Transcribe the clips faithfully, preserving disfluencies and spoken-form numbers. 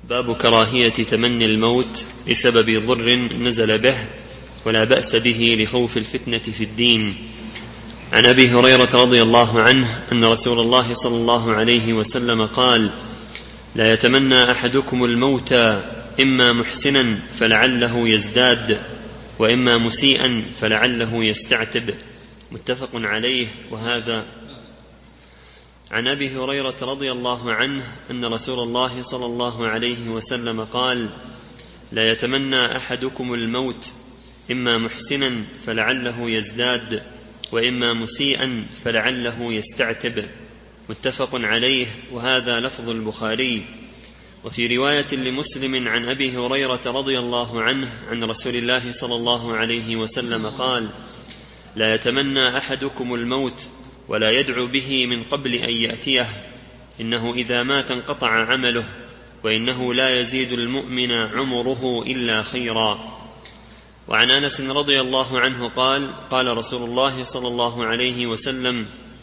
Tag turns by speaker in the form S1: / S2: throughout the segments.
S1: باب كراهية تمني الموت بسبب ضر نزل به ولا بأس به لخوف الفتنة في الدين. عن أبي هريرة رضي الله عنه أن رسول الله صلى الله عليه وسلم قال: لا يتمنى أحدكم الموت إما محسنا فلعله يزداد وإما مسيئا فلعله يستعتب، متفق عليه. وهذا عن أبي هريرة رضي الله عنه أن رسول الله صلى الله عليه وسلم قال: لا يتمنى أحدكم الموت إما محسنا فلعله يزداد وإما مسيئا فلعله يستعتب، متفق عليه. وهذا لفظ البخاري. وفي رواية لمسلم عن أبي هريرة رضي الله عنه عن رسول الله صلى الله عليه وسلم قال: لا يتمنى أحدكم الموت ولا يدعو به من قبل أن يأتيه، إنه إذا مات انقطع عمله، وإنه لا يزيد المؤمن عمره إلا خيرا. وعن أنس رضي الله عنه قال: قال رسول الله صلى الله عليه وسلم: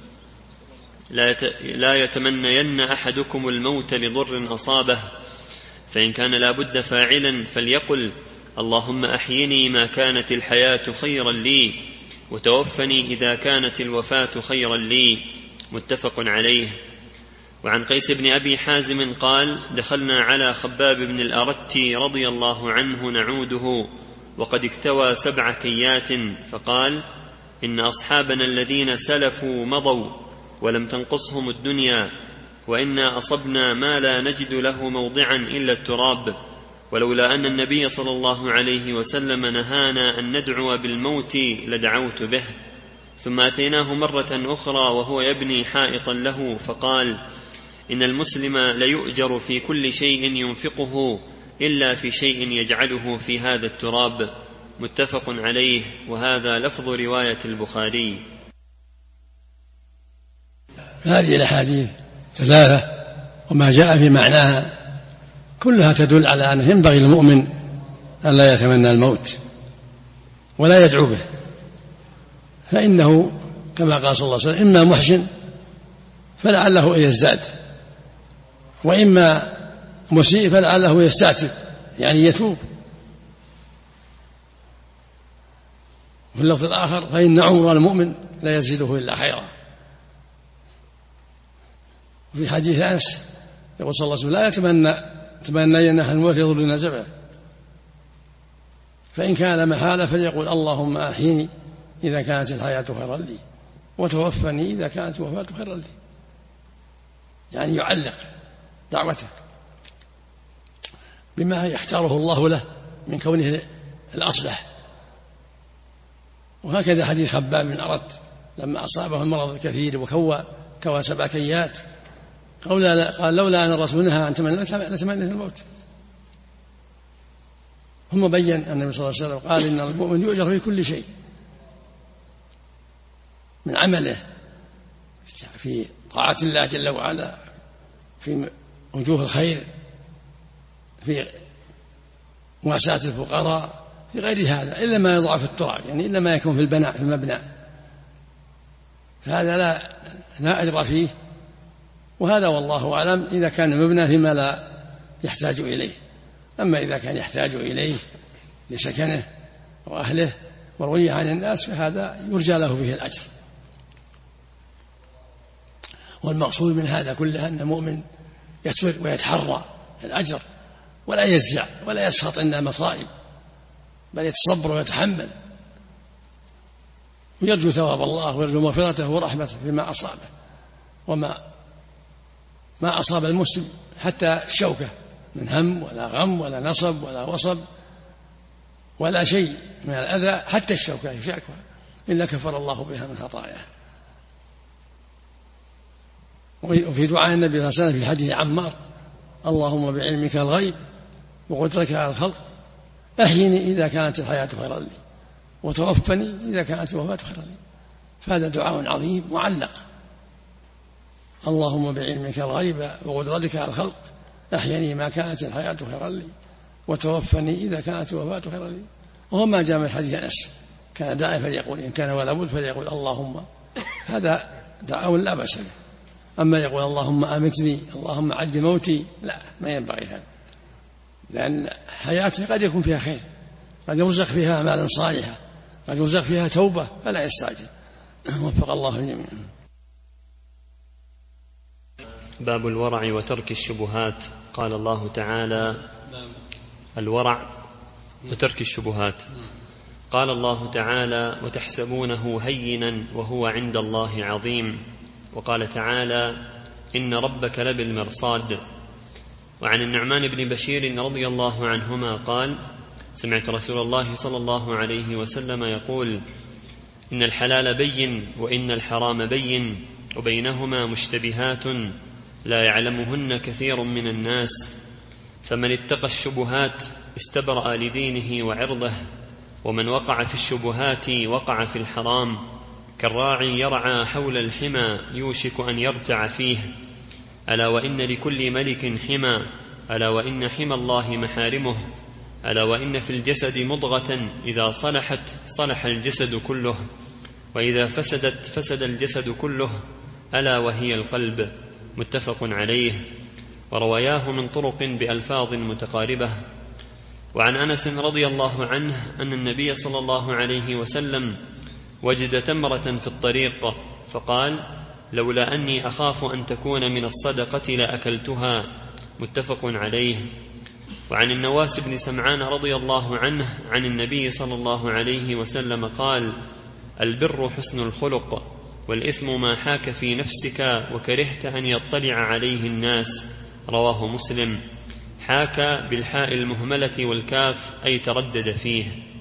S1: لا يتمنين أحدكم الموت لضر أصابه، فإن كان لا بد فاعلا فليقل: اللهم أحيني ما كانت الحياة خيرا لي، وتوفني إذا كانت الوفاة خيرا لي، متفق عليه. وعن قيس بن أبي حازم قال: دخلنا على خباب بن الأرت رضي الله عنه نعوده وقد اكتوى سبع كيات، فقال: إن أصحابنا الذين سلفوا مضوا ولم تنقصهم الدنيا، وإنا أصبنا ما لا نجد له موضعا إلا التراب، ولولا أن النبي صلى الله عليه وسلم نهانا أن ندعو بالموت لدعوت به. ثم أتيناه مرة أخرى وهو يبني حائطا له، فقال: إن المسلم ليؤجر في كل شيء ينفقه إلا في شيء يجعله في هذا التراب، متفق عليه. وهذا لفظ رواية البخاري.
S2: هذه الأحاديث ثلاثة وما جاء في معناها كلها تدل على أنه ينبغي للمؤمن أن لا يتمنى الموت ولا يدعو به، فإنه كما قال صلى الله عليه وسلم: إما محسن فلعله يزداد، وإما مسيء فلعله يستعتب، يعني يتوب. وفي اللفظ الآخر: فإن عمر المؤمن لا يزيده إلا خيرا. وفي حديث أنس يقول صلى الله عليه وسلم: لا يتمنى تمنين أحد الموت يضر نزبه، فإن كان محالة فليقول: اللهم أحيني إذا كانت الحياة خيرا لي، وتوفني إذا كانت الوفاة خيرا لي، يعني يعلق دعوته بما يختاره الله له من كونه الأصلح. وهكذا حديث خباب بن أرت لما أصابه المرض الكثير وكوى كوى سبع كيات، قال: لولا أن الرسول نهى أن تمنى لتمنيت الموت. ثم بين أن النبي صلى الله عليه وسلم قال: إن المؤمن يؤجر في كل شيء من عمله، في طاعة الله جل وعلا، في وجوه الخير، في مواساة الفقراء، في غير هذا، إلا ما يضع في التراب، يعني إلا ما يكون في البناء في المبنى، فهذا لا لا أجر فيه. وهذا والله أعلم إذا كان مبنى فيما لا يحتاج إليه. أما إذا كان يحتاج إليه لسكنه وأهله ورويه عن الناس فهذا يرجى له فيه الأجر. والمقصود من هذا كله أن المؤمن يسبر ويتحرى الأجر ولا يزع ولا يسخط عند المصائب، بل يتصبر ويتحمل ويرجو ثواب الله ويرجو مغفرته ورحمته فيما أصابه. وما ما أصاب المسلم حتى الشوكة من هم ولا غم ولا نصب ولا وصب ولا شيء من الأذى، حتى الشوكة يشاكها إلا كفر الله بها من خطاياه. وفي دعاء النبي صلى الله عليه وسلم في حديث عمار: اللهم بعلمك الغيب وقدرتك على الخلق أحيني إذا كانت الحياة خيرا لي، وتوفني إذا كانت الوفاة خيرا لي. فهذا دعاء عظيم معلق: اللهم بعلمك الغيب وقدرتك على الخلق أحيني ما كانت الحياة خيرا لي، وتوفني إذا كانت الوفاة خيرا لي. وهو ما جاء من حديث أنس كان داعي فليقول إن كان ولا بد فليقول اللهم، هذا دعاء لا بأس به. أما يقول اللهم أمتني، اللهم عجل موتي، لا، ما ينبغي هذا، لأن حياته قد يكون فيها خير، قد يرزق فيها أعمالا صالحة، قد يرزق فيها توبة، فلا يستعجل. وفق الله الجميع.
S1: باب الورع وترك الشبهات. قال الله تعالى: الورع وترك الشبهات. قال الله تعالى: وتحسبونه هينا وهو عند الله عظيم. وقال تعالى: إن ربك لبالمرصاد. وعن النعمان بن بشير رضي الله عنهما قال: سمعت رسول الله صلى الله عليه وسلم يقول: إن الحلال بين وإن الحرام بين وبينهما مشتبهات لا يعلمهن كثير من الناس، فمن اتقى الشبهات استبرأ لدينه وعرضه، ومن وقع في الشبهات وقع في الحرام، كالراعي يرعى حول الحمى يوشك أن يرتع فيه. ألا وإن لكل ملك حمى، ألا وإن حمى الله محارمه، ألا وإن في الجسد مضغة إذا صلحت صلح الجسد كله، وإذا فسدت فسد الجسد كله، ألا وهي القلب. متفق عليه، وروياه من طرق بألفاظ متقاربة. وعن أنس رضي الله عنه أن النبي صلى الله عليه وسلم وجد تمرة في الطريق فقال: لولا أني أخاف أن تكون من الصدقة لأكلتها. متفق عليه. وعن النواس بن سمعان رضي الله عنه عن النبي صلى الله عليه وسلم قال: البر حسن الخلق، والإثم ما حاك في نفسك وكرهت أن يطلع عليه الناس. رواه مسلم. حاك بالحاء المهملة والكاف أي تردد فيه.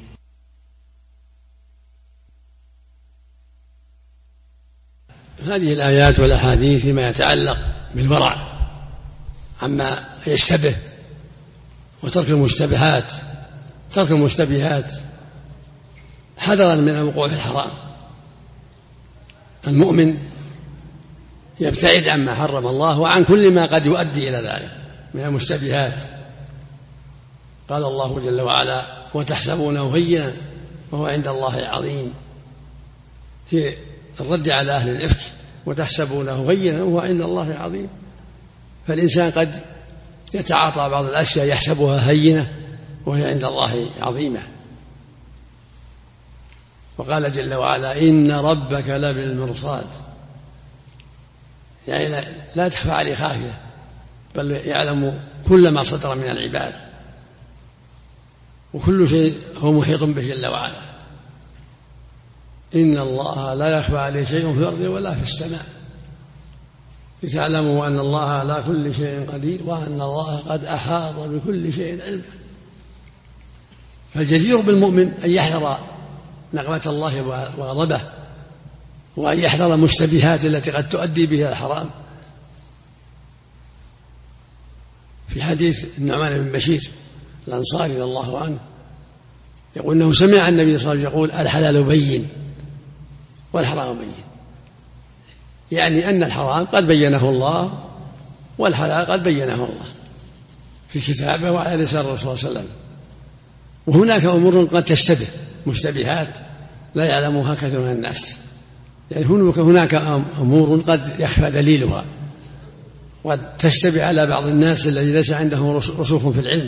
S2: هذه الآيات والأحاديث فيما يتعلق بالورع عما يشتبه وترك المشتبهات. ترك المشتبهات حذرا من الوقوع في الحرام. المؤمن يبتعد عما حرم الله وعن كل ما قد يؤدي إلى ذلك من المشتبهات. قال الله جل وعلا: وتحسبونه هينا وهو عند الله عظيم، في الرد على أهل الإفك: وتحسبونه هينا وهو عند الله عظيم. فالإنسان قد يتعاطى بعض الأشياء يحسبها هينة وهي عند الله عظيمة. وقال جل وعلا: إن ربك لبالمرصاد، يعني لا تخفى عليه خافية، بل يعلم كل ما صدر من العباد، وكل شيء هو محيط به جل وعلا. إن الله لا يخفى عليه شيء في الأرض ولا في السماء، لتعلموا أن الله على كل شيء قدير وأن الله قد أحاط بكل شيء علما. فالجدير بالمؤمن أن يحذر نقمة الله وغضبه، وأن يحذر المشتبهات التي قد تؤدي به الحرام. في حديث النعمان بن بشير الأنصاري رضي الله عنه يقول أنه سمع النبي صلى الله عليه وسلم يقول: الحلال بين والحرام بين، يعني أن الحرام قد بينه الله والحلال قد بينه الله في كتابه وعلى لسان الرسول صلى الله عليه وسلم. وهناك أمور قد تشتبه، مشتبهات لا يعلمها كثير من الناس، يعني هناك أمور قد يخفى دليلها وقد تشتبه على بعض الناس الذي ليس عندهم رسوخ في العلم،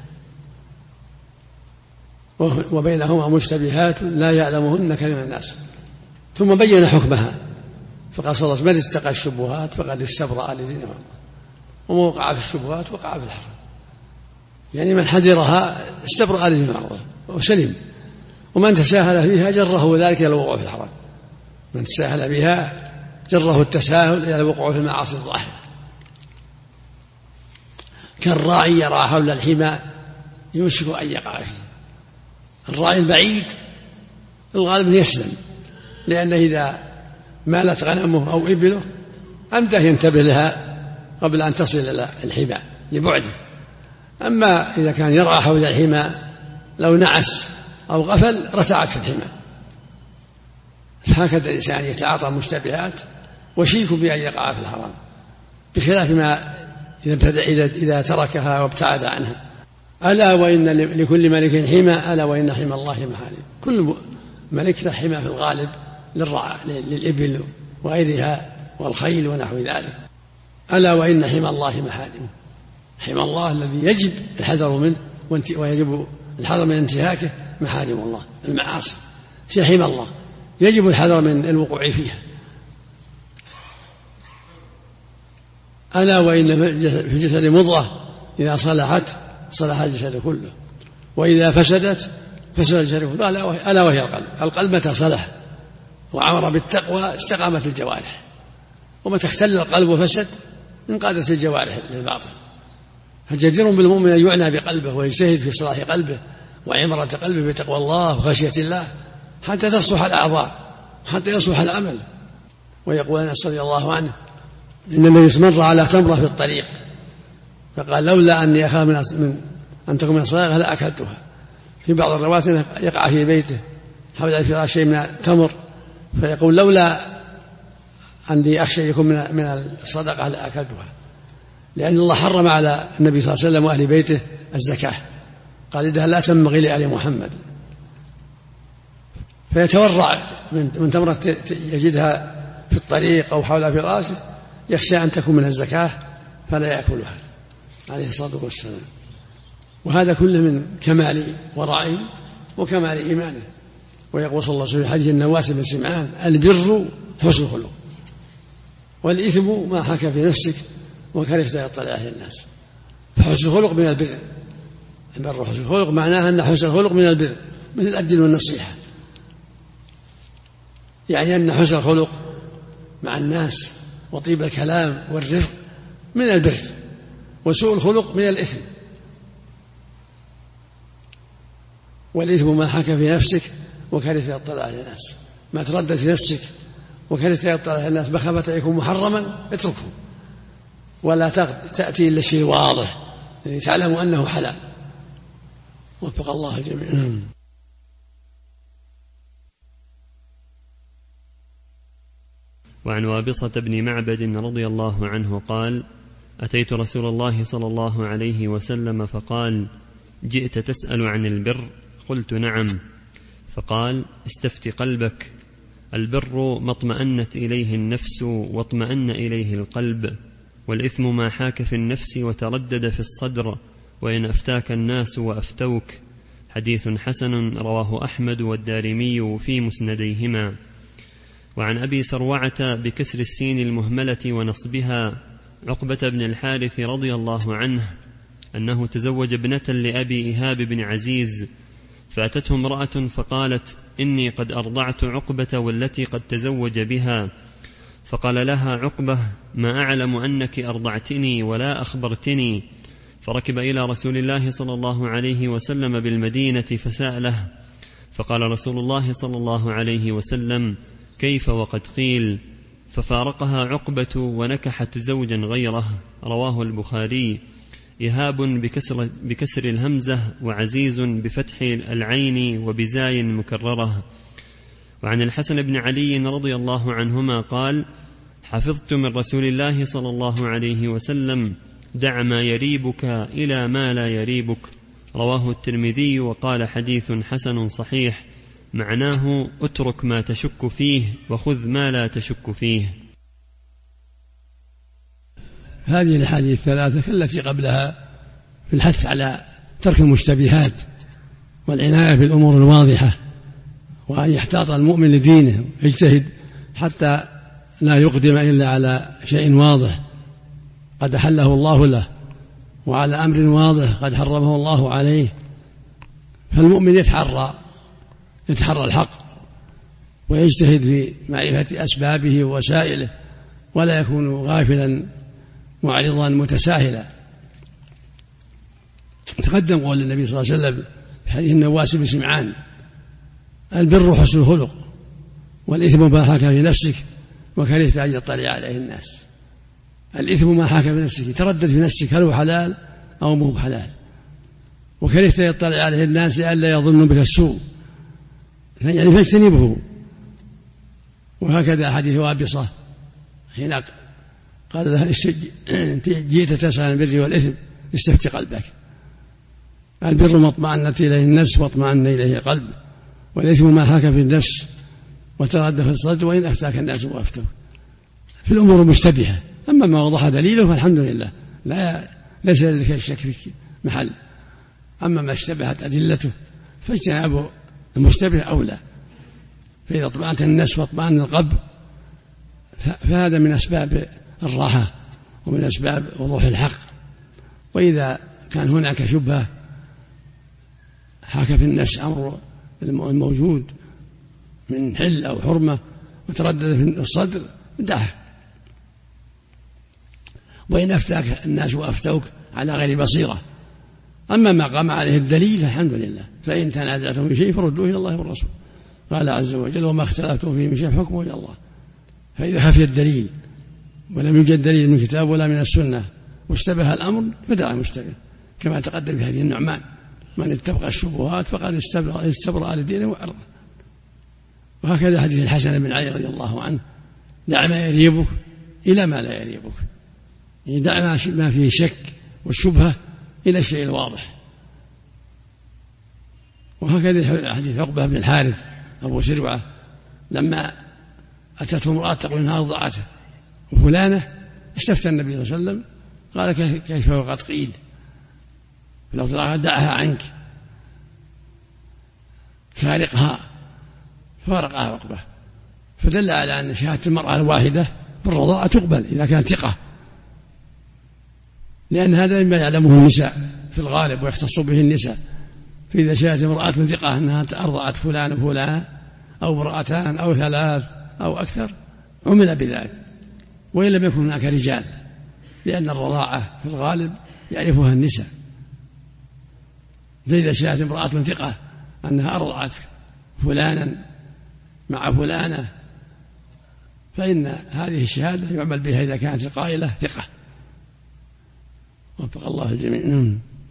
S2: وبينهما مشتبهات لا يعلمهن كثير من الناس. ثم بين حكمها فقال صلى الله عليه وسلم: من اتقى الشبهات فقد استبرأ لدينه، ومن وقع في الشبهات وقع في الحرام، يعني من حذرها استبرأ لدينه وسلم، ومن تساهل فيها جره ذلك إلى الوقوع في الحرام. من تساهل بها جره التساهل إلى الوقوع في المعاصي الظاهرة. كالراعي يرعى حول الحمى يوشك أن يقع فيه. الراعي البعيد الغالب يسلم، لأنه إذا مالت غنمه أو إبله أمده ينتبه لها قبل أن تصل إلى الحمى لبعده. أما إذا كان يرعى حول الحمى لو نعس أو غفل رتعت في الحمى. فهكذا الإنسان يتعاطى مشتبهات وشيك بأن يقع في الحرام، بخلاف ما إذا, إذا تركها وابتعد عنها. ألا وإن لكل ملك حمى، ألا وإن حمى الله محارم. كل ملك له حمى في الغالب للرعى للإبل وغيرها والخيل ونحو ذلك. ألا وإن حمى الله محارم. حمى الله الذي يجب الحذر منه ويجب الحذر من انتهاكه محارم الله المعاصي هي حمى الله يجب الحذر من الوقوع فيها. ألا وإن في الجسد مضغة إذا صلحت صلح الجسد كله وإذا فسدت فسد الجسد كله ألا وهي القلب. القلب متى صلح وعمر بالتقوى استقامت الجوارح، ومتى اختل القلب وفسد انقادت الجوارح للباطل. فجدير بالمؤمن أن يعنى بقلبه ويجتهد في صلاح قلبه وعمرة قلبه بتقوى الله وخشية الله حتى تصلح الأعضاء حتى يصلح العمل. ويقول أنس رضي الله عنه إن النبي مر على تمرة في الطريق فقال لولا أني أخاف من أن تكون من الصدقة لأكلتها. في بعض الروايات يقع في بيته حول الفراش شيء من التمر فيقول لولا أني أخشى يكون من الصدقة لأكلتها، لأن الله حرم على النبي صلى الله عليه وسلم وأهل بيته الزكاة، قال إنها لا تنبغي لآل محمد. فيتورع من تمرة يجدها في الطريق أو حول فراشه يخشى أن تكون من الزكاة فلا يأكلها عليه الصلاة والسلام. وهذا كله من كمال ورعه وكمال إيمانه. ويقول صلى الله عليه وسلم في حديث النواس بن سمعان البر حسن الخلق والإثم ما حكى في نفسك وكرهت يطلع عليه الناس. فحسن الخلق من البر، البر حسن الخلق معناها أن حسن الخلق من البر مثل الدين والنصيحة، يعني أن حسن الخلق مع الناس وطيب الكلام والرفق من البر، وسوء الخلق من الإثم. والإثم ما حكى في نفسك وكرهت يطلع على الناس، ما تردد في نفسك وكرهت يطلع على الناس مخافة أن يكون محرما اتركه ولا تأتي إلا الشيء واضح يعني تعلم أنه حلال. وفق الله جميعا.
S1: وعن وابصة بن معبد رضي الله عنه قال أتيت رسول الله صلى الله عليه وسلم فقال جئت تسأل عن البر؟ قلت نعم. فقال استفت قلبك، البر ما اطمأنت إليه النفس واطمأن إليه القلب، والإثم ما حاك في النفس وتردد في الصدر، وإن أفتاك الناس وأفتوك. حديث حسن رواه أحمد والدارمي في مسنديهما. وعن أبي سروعة بكسر السين المهملة ونصبها عقبة بن الحارث رضي الله عنه أنه تزوج ابنة لأبي إيهاب بن عزيز، فأتته امرأة فقالت إني قد أرضعت عقبة والتي قد تزوج بها. فقال لها عقبة ما أعلم أنك أرضعتني ولا أخبرتني. فركب إلى رسول الله صلى الله عليه وسلم بالمدينة فسأله، فقال رسول الله صلى الله عليه وسلم كيف وقد قيل؟ ففارقها عقبة ونكحت زوجا غيره. رواه البخاري. إيهاب بكسر, بكسر الهمزة، وعزيز بفتح العين وبزاي مكررة. وعن الحسن بن علي رضي الله عنهما قال حفظت من رسول الله صلى الله عليه وسلم دع ما يريبك إلى ما لا يريبك. رواه الترمذي وقال حديث حسن صحيح، معناه اترك ما تشك فيه وخذ ما لا تشك فيه.
S2: هذه الأحاديث الثلاثة كالتي قبلها في الحث على ترك المشتبهات والعناية بالأمور الواضحة، وأن يحتاط المؤمن لدينه يجتهد حتى لا يقدم إلا على شيء واضح قد أحله الله له وعلى أمر واضح قد حرمه الله عليه. فالمؤمن يتحرى يتحرى الحق ويجتهد في معرفة أسبابه ووسائله ولا يكون غافلا معرضا متساهلا. تقدم قول النبي صلى الله عليه وسلم في حديث النواس بن سمعان البر حسن الخلق والإثم ما حاك في نفسك وكرهت أن يطلع عليه الناس. الإثم ما حاك في نفسك تردد في نفسك هل هو حلال أو مو حلال، وكرهت أن يطلع عليه الناس لئلا يظن بك السوء يعني فاجتنبه. وهكذا حديث وابصة حين قال لها جئت تسأل عن البر والإثم استفت قلبك. البر ما اطمأنت إليه النفس واطمأن إليه القلب، والإثم ما حاك في النفس وتردد في الصدر، وإن أفتاك الناس وأفتوك. في الأمور المشتبهة، أما ما وضح دليله فالحمد لله لا ليس لك الشك في محل. أما ما اشتبهت أدلته فاجتناب المشتبه أولى. فإذا اطمأنت النفس واطمأن القلب فهذا من أسباب الراحة ومن أسباب وضوح الحق. وإذا كان هناك شبهة حاك في النفس أمر الموجود من حل أو حرمة وتردد في الصدر دعه. وإن أفتاك الناس وأفتوك على غير بصيرة. أما ما قام عليه الدليل فالحمد لله. فإن تنازعتم في شيء فردوه إلى الله والرسول. قال عز وجل وما اختلفتم فيه من شيء حكمه إلى الله. فإذا خفي الدليل ولم يوجد دليل من الكتاب ولا من السنة واشتبه الأمر فدع المشتبه، كما تقدم في هذه النعمان من اتبع الشبهات فقد استبرأ لدينه وعرضه. وهكذا حديث الحسن بن علي رضي الله عنه دع ما يريبك إلى ما لا يريبك، يعني دع ما فيه شك والشبهة إلى الشيء الواضح. وهكذا حديث عقبة بن الحارث أبو سرعة لما أتته امرأة تقول إنها أرضعته وفلانة استفتى النبي صلى الله عليه وسلم قال كيف وقد قيل لو دعها عنك فارقها، فارقها عقبة. فدل على أن شهادة المرأة الواحدة بالرضاعة تقبل إذا كانت ثقة، لأن هذا مما يعلمه النساء في الغالب ويختص به النساء. فإذا شهدت امرأة ثقة أنها أرضعت فلان وفلان أو امرأتان أو ثلاث أو أكثر عمل بذلك، وإن لم يكن هناك رجال، لأن الرضاعة في الغالب يعرفها النساء. فإذا شهدت امرأة ثقة أنها أرضعت فلانا مع فلانة فإن هذه الشهادة يعمل بها إذا كانت القائلة ثقة. وفق الله الجميع.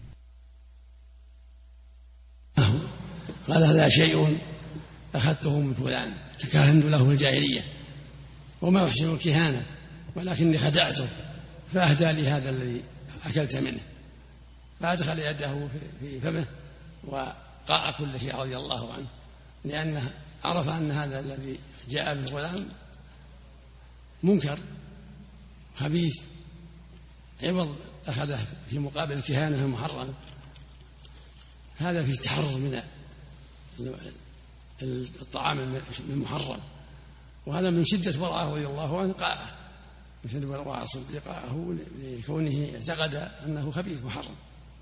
S2: قال هذا شيء أخذته من فلان تكهنت له في الجاهلية وما أحسن الكهانة ولكني خدعته فأهدى لي هذا الذي أكلت منه، فأدخل يده في فمه وقاء كل شيء رضي الله عنه، لأنه عرف أن هذا الذي جاء بالغلام منكر خبيث عوض أخذه في مقابل الكهانة المحرمة. هذا في تحرر من الطعام المحرم، وهذا من شدة ورعه رضي الله عنه قاءه، من شدة ورعه الصديق قاءه لكونه اعتقد أنه خبيث محرم.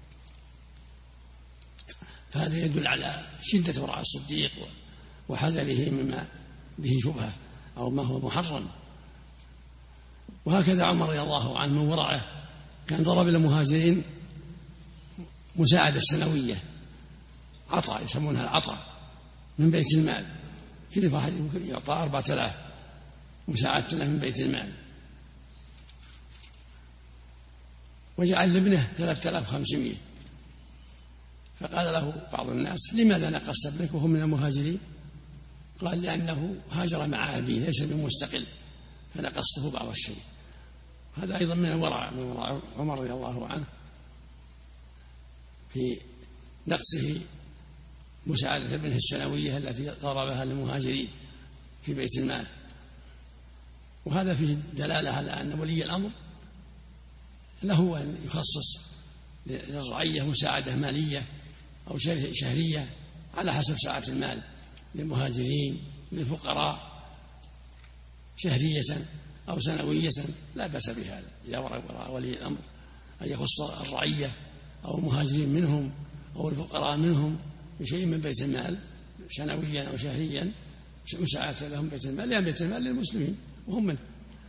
S2: فهذا يدل على شدة ورع الصديق وحذره مما به شبهة أو ما هو محرم. وهكذا عمر رضي الله عنه من ورعه كان ضرب للمهاجرين مساعدة سنوية عطاء يسمونها العطاء من بيت المال، كل واحد يمكن يعطى أربعة آلاف مساعدة له من بيت المال، وجعل لابنه ثلاثة آلاف وخمسمائة. فقال له بعض الناس لماذا نقصت ابنك وهو من المهاجرين؟ قال لأنه هاجر مع أبيه ليس بمستقل فنقصته بعض الشيء. هذا أيضا من الورع من ورع عمر رضي الله عنه في نقصه مساعدة ابنه السنوية التي ضربها للمهاجرين في بيت المال. وهذا فيه دلالة على أن ولي الأمر له أن يخصص للرعية مساعدة مالية أو شهرية على حسب سعة المال، للمهاجرين للفقراء شهرية أو سنوية لا بأس بهذا إذا ورع ولي الأمر أن يخص الرعية أو المهاجرين منهم أو الفقراء منهم بشيء من بيت المال سنويا أو شهريا مساعدة لهم بيت المال، لأن بيت المال للمسلمين وهم منه.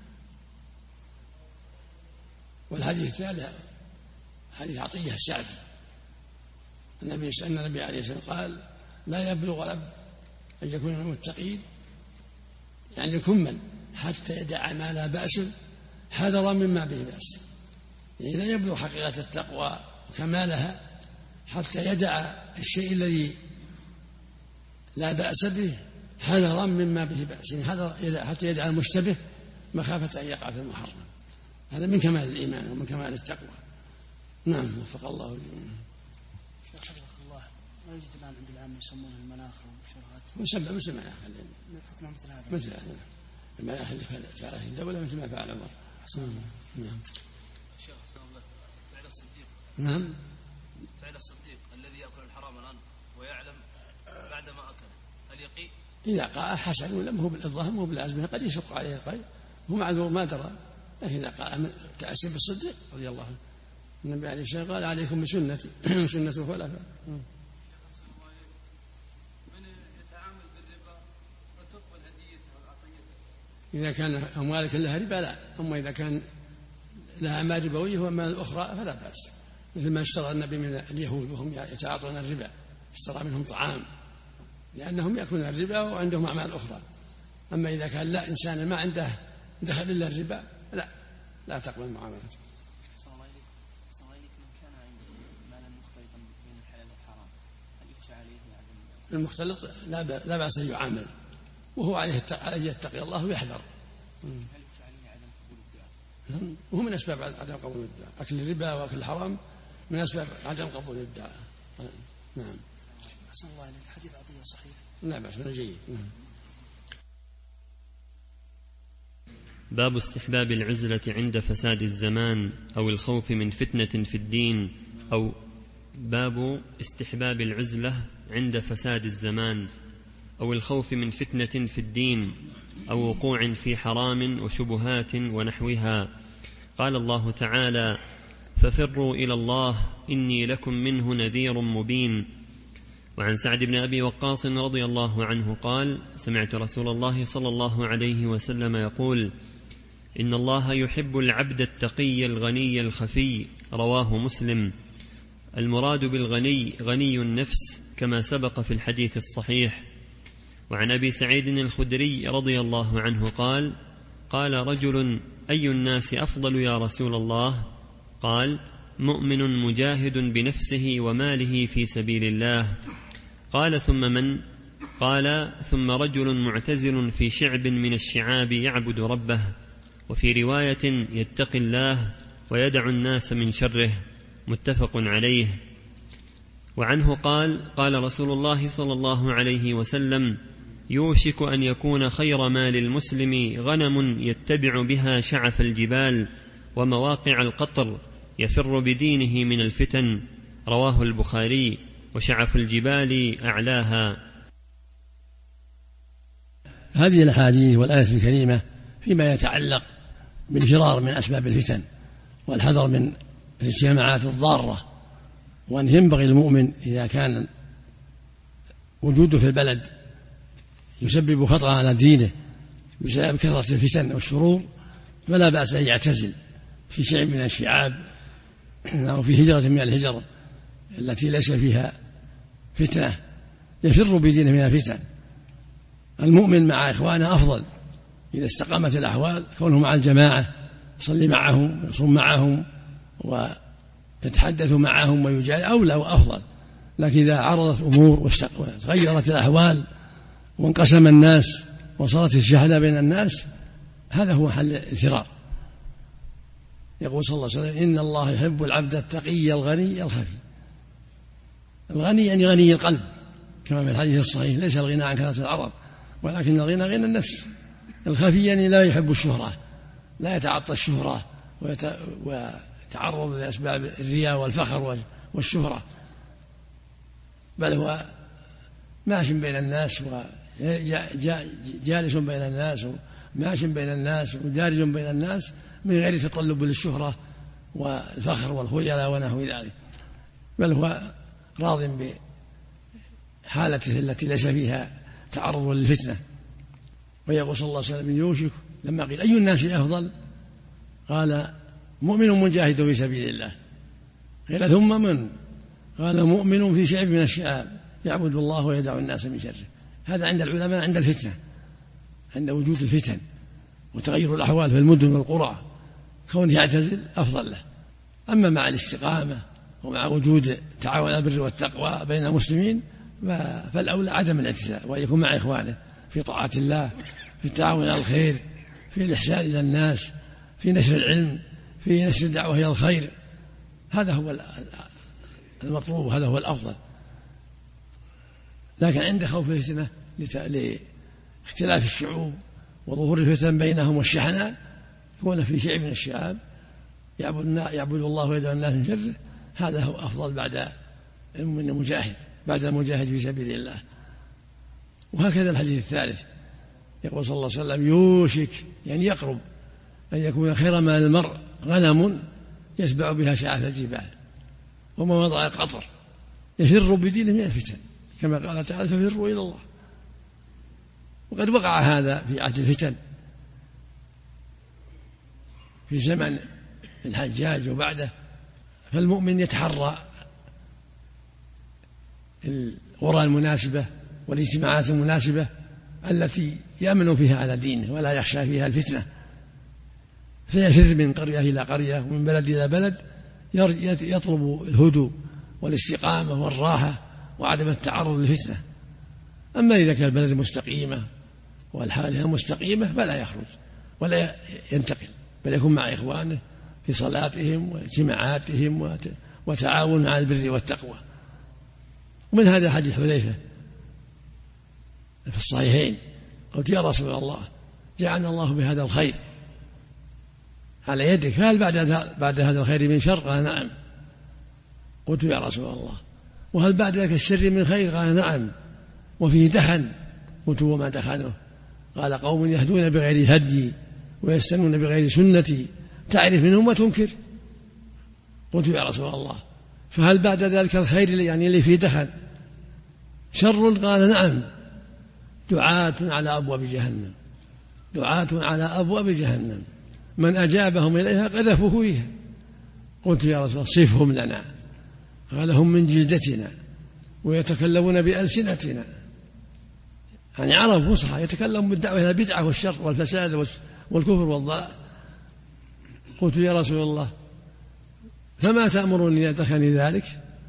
S2: والحديث الثالث حديث عطية السعدي النبي أن النبي عليه الصلاة والسلام قال لا يبلغ الأب أن يكون من المتقين يعني يكمل حتى يدع ما لا بأس حذرا مما به بأس، يعني لا يبلغ حقيقة التقوى وكمالها حتى يدع الشيء الذي لا بأس به حذرا مما به بأس، يعني حذر حتى يدع المشتبه مخافة أن يقع في المحرم. هذا من كمال الإيمان ومن كمال التقوى. نعم وفق الله الجميع.
S3: شيخ حفظك الله، ما يوجد الآن عند العامة يسمونه المناخ والمشروعات؟
S2: مسمى مثل مناخ
S3: حكمه مثل هذا
S2: مثل هذا المناخ اللي فعلها الدولة مثل ما فعل عمر.
S3: نعم.
S2: نعم.
S4: شيخ فعل الصديق
S2: نعم.
S4: فعل الصديق الذي يأكل الحرام الآن ويعلم بعدما أكل هل يقي؟
S2: إذا قال حسن ولا هو بالإظهار مو بالعزم قد يشق عليه القيء هو معذور ما درى، لكن إذا قال تأسف بالصديق رضي الله عنه النبي عليه الصلاة والسلام قال عليكم بسنتي سنة الخلفاء.
S4: من يتعامل بالربا وتقبل هديته وعطيته؟
S2: إذا كان أموالك لها ربا لا، أما إذا كان لها أعمال ربوية وأموال أخرى فلا بأس، مثل ما اشترى النبي من اليهود وهم يتعاطون الربا، اشترى منهم طعام لأنهم يأكلون الربا وعندهم أعمال أخرى. أما إذا كان لا إنسان ما عنده دخل إلا الربا لا لا تقبل معاملته.
S5: أحسن الله إليك. أحسن الله إليك من كان عنده مالا مختلطا بين الحلال والحرام هل يخشى عليه عدم
S2: المختلط؟ لا لا بأس أن يعامل وهو عليه عليه يتقي الله ويحذر.
S5: هل يخشى عليه عدم قبول الدعاء؟
S2: وهو من أسباب عدم قبول الدعاء، أكل الربا وأكل الحرام من أسباب عدم قبول الدعاء. نعم.
S3: أحسن الله إليك. حديث عطية صحيح؟
S2: لا بأس جيد.
S1: باب استحباب العزلة عند فساد الزمان أو الخوف من فتنة في الدين، أو باب استحباب العزلة عند فساد الزمان أو الخوف من فتنة في الدين أو وقوع في حرام وشبهات ونحوها. قال الله تعالى: ففروا إلى الله إني لكم منه نذير مبين. وعن سعد بن أبي وقاص رضي الله عنه قال: سمعت رسول الله صلى الله عليه وسلم يقول: إن الله يحب العبد التقي الغني الخفي. رواه مسلم. المراد بالغني غني النفس كما سبق في الحديث الصحيح. وعن أبي سعيد الخدري رضي الله عنه قال: قال رجل: أي الناس أفضل يا رسول الله؟ قال: مؤمن مجاهد بنفسه وماله في سبيل الله. قال: ثم من؟ قال: ثم رجل معتزل في شعب من الشعاب يعبد ربه، وفي رواية يتقي الله ويدع الناس من شره. متفق عليه. وعنه قال: قال رسول الله صلى الله عليه وسلم: يوشك أن يكون خير مال المسلم غنم يتبع بها شعف الجبال ومواقع القطر يفر بدينه من الفتن. رواه البخاري. وشعف الجبال أعلاها.
S2: هذه الأحاديث والآية الكريمة فيما يتعلق بالفرار من أسباب الفتن والحذر من الاجتماعات الضارة، وأن ينبغي المؤمن إذا كان وجوده في البلد يسبب خطرا على دينه بسبب كثرة الفتن والشرور فلا بأس أن يعتزل في شيء من الشعاب أو في هجرة من الهجر التي ليس فيها فتنة يفر بدينه من الفتن. المؤمن مع إخوانه أفضل إذا استقامت الأحوال، كونه مع الجماعة يصلي معهم ويصوم معهم ويتحدث معهم ويجالس أولى وأفضل. لكن إذا عرضت أمور وتغيرت الأحوال وانقسم الناس وصارت الشحنة بين الناس هذا هو حل الفرار. يقول صلى الله عليه وسلم: إن الله يحب العبد التقي الغني الخفي. الغني يعني غني القلب كما في الحديث الصحيح: ليس الغنى عن كثرة العرض ولكن الغنى غنى النفس. الخفي يعني لا يحب الشهرة، لا يتعطى الشهرة ويتعرض لأسباب الرياء والفخر والشهرة، بل هو ماش بين الناس وجالس بين الناس وماش بين الناس ودارج بين الناس من غير تطلب للشهرة والفخر والخيلاء ونحو ذلك، بل هو راض بحالته التي ليس فيها تعرض للفتنة. ويقول صلى الله عليه وسلم: يوشك، لما قيل أي الناس أفضل قال: مؤمن مجاهد في سبيل الله. قيل: ثم من؟ قال: مؤمن في شعب من الشعاب يعبد الله ويدع الناس من شره. هذا عند العلماء عند الفتنة، عند وجود الفتن وتغير الأحوال في المدن والقرى كونه يعتزل أفضل له. أما مع الاستقامة ومع وجود تعاون على البر والتقوى بين المسلمين فالأولى عدم الاعتزال، وأن يكون مع إخوانه في طاعة الله، في التعاون على الخير، في الإحسان إلى الناس، في نشر العلم، في نشر الدعوة إلى الخير. هذا هو المطلوب وهذا هو الأفضل. لكن عند خوف الفتنة لاختلاف الشعوب وظهور الفتن بينهم والشحناء يكون في شيء من الشعاب يعبد, يعبد الله ويدعو الناس من شره، هذا هو أفضل بعد من المجاهد بعد المجاهد في سبيل الله. وهكذا الحديث الثالث يقول صلى الله عليه وسلم يوشك يعني يقرب أن يكون خير مال المرء غنم يسبع بها شعاف الجبال ومواضع القطر يفر بدينه من الفتن كما قال تعالى ففروا إلى الله. وقد وقع هذا في عهد الفتن في زمن الحجاج وبعده، فالمؤمن يتحرى القرى المناسبة والاجتماعات المناسبة التي يأمن فيها على دينه ولا يخشى فيها الفتنة، فيفر من قرية إلى قرية ومن بلد إلى بلد يطلب الهدوء والاستقامة والراحة وعدم التعرض للفتنة. أما إذا كان البلد مستقيمة والحالة مستقيمة فلا يخرج ولا ينتقل، بل يكون مع إخوانه في صلاتهم واجتماعاتهم وتعاون على البر والتقوى. ومن هذا حديث حذيفة في الصحيحين قلت يا رسول الله جعلنا الله بهذا الخير على يدك فهل بعد بعد هذا الخير من شر؟ قال نعم. قلت يا رسول الله وهل بعد ذلك الشر من خير؟ قال نعم. وفيه دخن. قلت وما دخنه؟ قال قوم يهدون بغير هدي ويستنون بغير سنتي تعرف منهم وتنكر. قلت يا رسول الله فهل بعد ذلك الخير يعني اللي فيه دخن شر؟ قال نعم. دعاة على أبواب جهنم دعاة على أبواب جهنم من أجابهم إليها قذفوه فيها. قلت يا رسول الله صفهم لنا. قال هم من جلدتنا ويتكلمون بألسنتنا، يعني عرب فصحى يتكلمون بالدعوة إلى البدعة والشر والفساد والكفر والضلال. قلت يا رسول الله فما تأمرني أن أدخل ذلك؟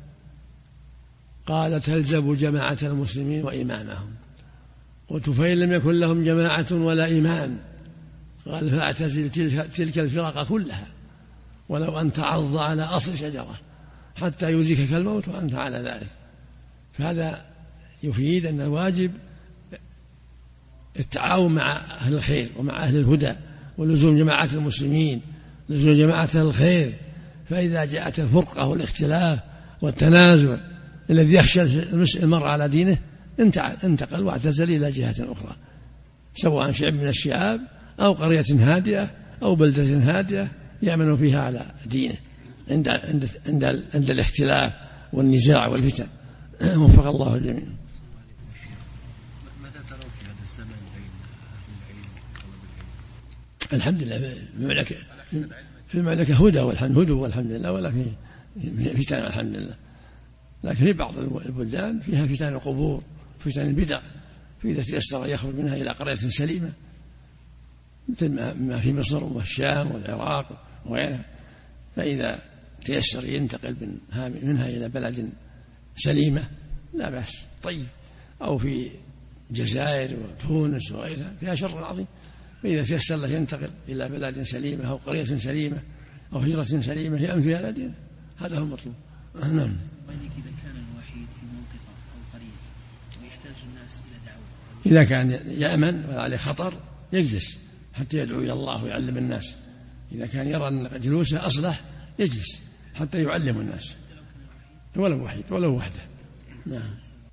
S2: قال تلزم جماعة المسلمين وإمامهم. قلت فإن لم يكن لهم جماعة ولا إمام؟ قال فاعتزل تلك الفرق كلها ولو أن تعض على أصل شجرة حتى يدركك الموت وأنت على ذلك. فهذا يفيد أن الواجب التعاون مع أهل الخير ومع أهل الهدى ولزوم جماعة المسلمين لزوم جماعة أهل الخير. فإذا جاءت الفرقة والاختلاف والتنازع الذي يخشى المرء على دينه انتقل واعتزل إلى جهة أخرى، سواء شعب من الشعاب أو قرية هادئة أو بلدة هادئة يأمن فيها على دينه عند عند عند, عند الاختلاف والنزاع والفتن. وفق الله الجميع.
S3: ماذا ترون في هذا الزمن بين أهل العلم وطلب العلم؟
S2: الحمد لله في المملكة في المملكة هدى والحمد هدى والحمد لله، ولا في فتن الحمد لله. لكن في بعض البلدان فيها فتن القبور فتن البدع، فإذا تيسر يخرج منها إلى قرية سليمة مثل ما في مصر والشام والعراق وغيرها، فإذا تيسر ينتقل منها إلى بلد سليمة لا بأس طيب، أو في الجزائر وتونس وغيرها فيها شر عظيم، فإذا تيسر له ينتقل إلى بلد سليمة أو قرية سليمة أو هجرة سليمة يأمن فيها دينه، هذا هو المطلوب. نعم.
S5: إذا كان الوحيد في منطقة أو قرية ويحتاج الناس إلى دعوة،
S2: إذا كان يأمن ولا عليه خطر يجلس حتى يدعو إلى الله ويعلم الناس. إذا كان يرى أن جلوسه أصلح يجلس حتى يعلم الناس، ولو وحيد ولو وحده. نعم.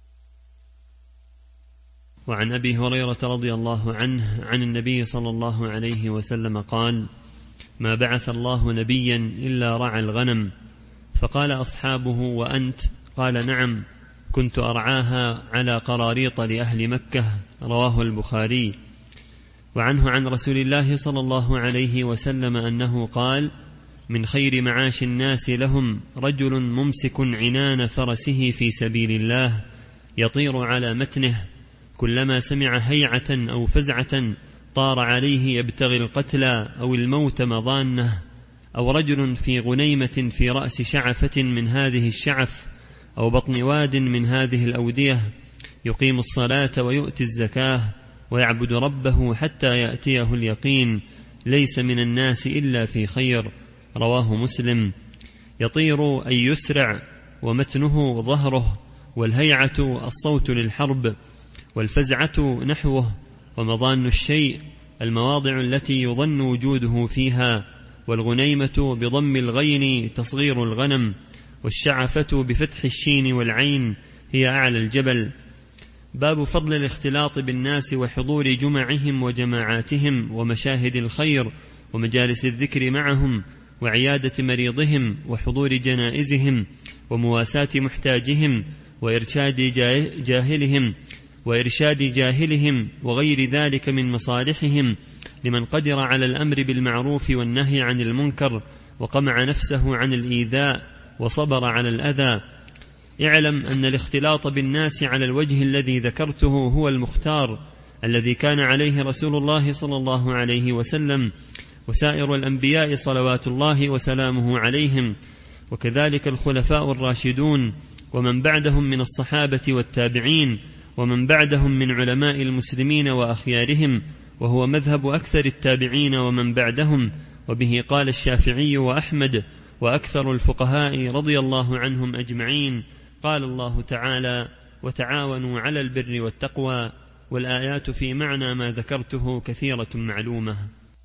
S1: وعن أبي هريرة رضي الله عنه عن النبي صلى الله عليه وسلم قال: ما بعث الله نبيا إلا رعى الغنم. فقال أصحابه: وأنت؟ قال: نعم، كنت أرعاها على قراريط لأهل مكة. رواه البخاري. وعنه عن رسول الله صلى الله عليه وسلم أنه قال: من خير معاش الناس لهم رجل ممسك عنان فرسه في سبيل الله يطير على متنه، كلما سمع هيعة أو فزعة طار عليه يبتغي القتلى أو الموت مضانه، أو رجل في غنيمة في رأس شعفة من هذه الشعف أو بطن واد من هذه الأودية يقيم الصلاة ويؤتي الزكاة ويعبد ربه حتى يأتيه اليقين، ليس من الناس إلا في خير. رواه مسلم. يطير أي يسرع، ومتنه ظهره، والهيعة الصوت للحرب، والفزعة نحوه، ومضان الشيء المواضع التي يظن وجوده فيها، والغنيمة بضم الغين تصغير الغنم، والشعفة بفتح الشين والعين هي أعلى الجبل. باب فضل الاختلاط بالناس وحضور جمعهم وجماعاتهم ومشاهد الخير ومجالس الذكر معهم وعيادة مريضهم وحضور جنائزهم ومواساة محتاجهم وإرشاد جاهلهم وإرشاد جاهلهم وغير ذلك من مصالحهم لمن قدر على الأمر بالمعروف والنهي عن المنكر وقمع نفسه عن الإيذاء وصبر على الأذى. اعلم أن الاختلاط بالناس على الوجه الذي ذكرته هو المختار الذي كان عليه رسول الله صلى الله عليه وسلم وسائر الأنبياء صلوات الله وسلامه عليهم، وكذلك الخلفاء الراشدون ومن بعدهم من الصحابة والتابعين ومن بعدهم من علماء المسلمين وأخيارهم، وهو مذهب أكثر التابعين ومن بعدهم، وبه قال الشافعي وأحمد وأكثر الفقهاء رضي الله عنهم أجمعين. قال الله تعالى: وتعاونوا على البر والتقوى، والآيات في معنى ما ذكرته كثيرة معلومة.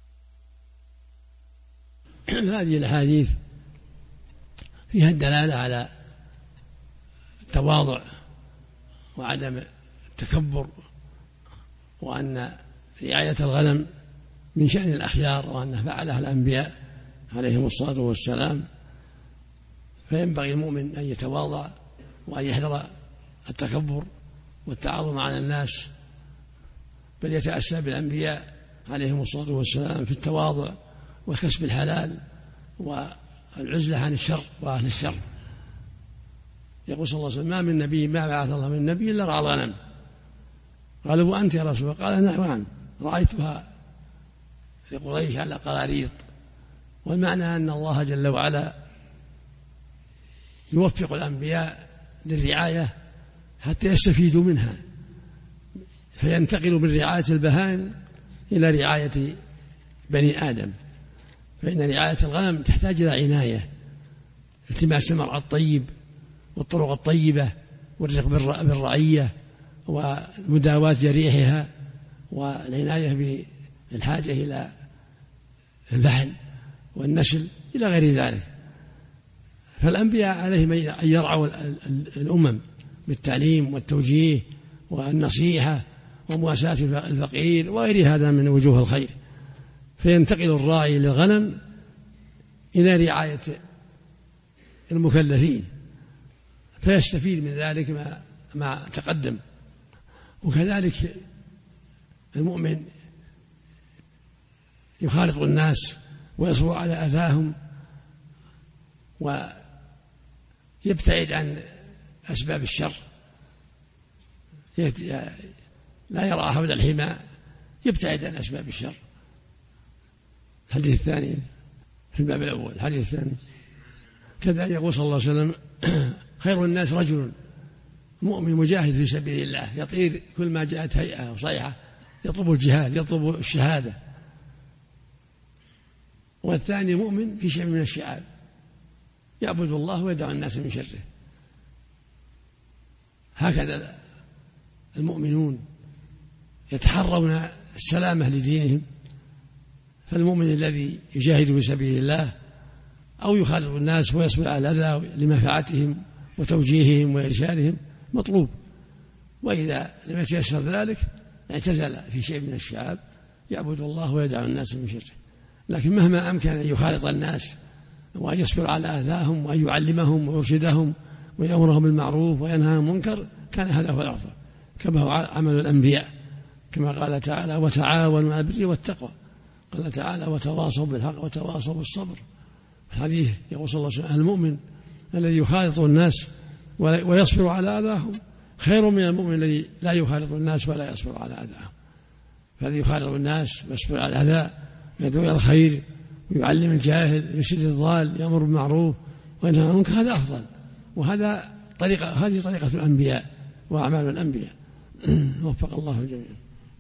S2: هذه الأحاديث فيها الدلالة على التواضع وعدم التكبر، وأن رعاية الغنم من شأن الأخيار، وأنه فعلها الأنبياء عليهم الصلاة والسلام، فينبغي المؤمن أن يتواضع وأن يحذر التكبر والتعاظم على الناس، بل يتأسى بالأنبياء عليهم الصلاة والسلام في التواضع وكسب الحلال والعزلة عن الشر وأهل الشر. يقول صلى الله عليه وسلم: ما من نبي ما بعث الله من نبي إلا رعى الغنم. قالوا: وأنت يا رسول الله؟ قال: نعم، رأيتها في قريش على قراريط. والمعنى أن الله جل وعلا يوفق الأنبياء للرعاية حتى يستفيدوا منها، فينتقلوا من رعاية البهائم إلى رعاية بني آدم، فإن رعاية الغنم تحتاج إلى عناية، التماس المرعى الطيب والطرق الطيبة والرفق بالرعية ومداواة جريحها والعناية بالحاجة إلى الفحل والنسل إلى غير ذلك. فالأنبياء عليهم أن يرعوا الأمم بالتعليم والتوجيه والنصيحة ومواساة الفقير وغير هذا من وجوه الخير، فينتقل الراعي للغنم إلى رعاية المكلفين فيستفيد من ذلك ما, ما تقدم. وكذلك المؤمن يخالط الناس ويصبر على أذاهم ويبتعد عن أسباب الشر، لا يرى حول الحمى، يبتعد عن أسباب الشر. الحديث الثاني في الباب الأول. الحديث الثاني كذلك يقول صلى الله عليه وسلم: خير الناس رجل مؤمن مجاهد في سبيل الله يطير كل ما جاءت هيئة وصيحة يطلب الجهاد يطلب الشهادة، والثاني مؤمن في شيء من الشعاب يعبد الله ويدع الناس من شره. هكذا المؤمنون يتحرون السلامة لدينهم. فالمؤمن الذي يجاهد في سبيل الله أو يخالط الناس ويصبر على الأذى لمنفعتهم وتوجيههم وإرشادهم مطلوب، وإذا لم يتيسر ذلك اعتزل في شيء من الشعاب يعبد الله ويدع الناس من شره. لكن مهما أمكن أن يخالط الناس وأن يصبر على أذاهم وأن يعلمهم ويرشدهم ويأمرهم بالمعروف وينهى عن المنكر كان هذا هو الأفضل، كما هو عمل الأنبياء، كما قال تعالى: وتعاونوا على البر والتقوى. قال تعالى: وتواصوا بالحق وتواصوا بالصبر. الحديث يقول صلى الله عليه وسلم: المؤمن الذي يخالط الناس ويصبر على أذاهم خير من المؤمن الذي لا يخالط الناس ولا يصبر على أذاهم. فالذي يخالط الناس ويصبر على الأذى يدعو إلى الخير ويعلم الجاهل ويرشد الضال يأمر بالمعروف وينهى عن المنكر، هذا أفضل، وهذا طريقة هذه طريقة الأنبياء وأعمال الأنبياء. وفق الله الجميع.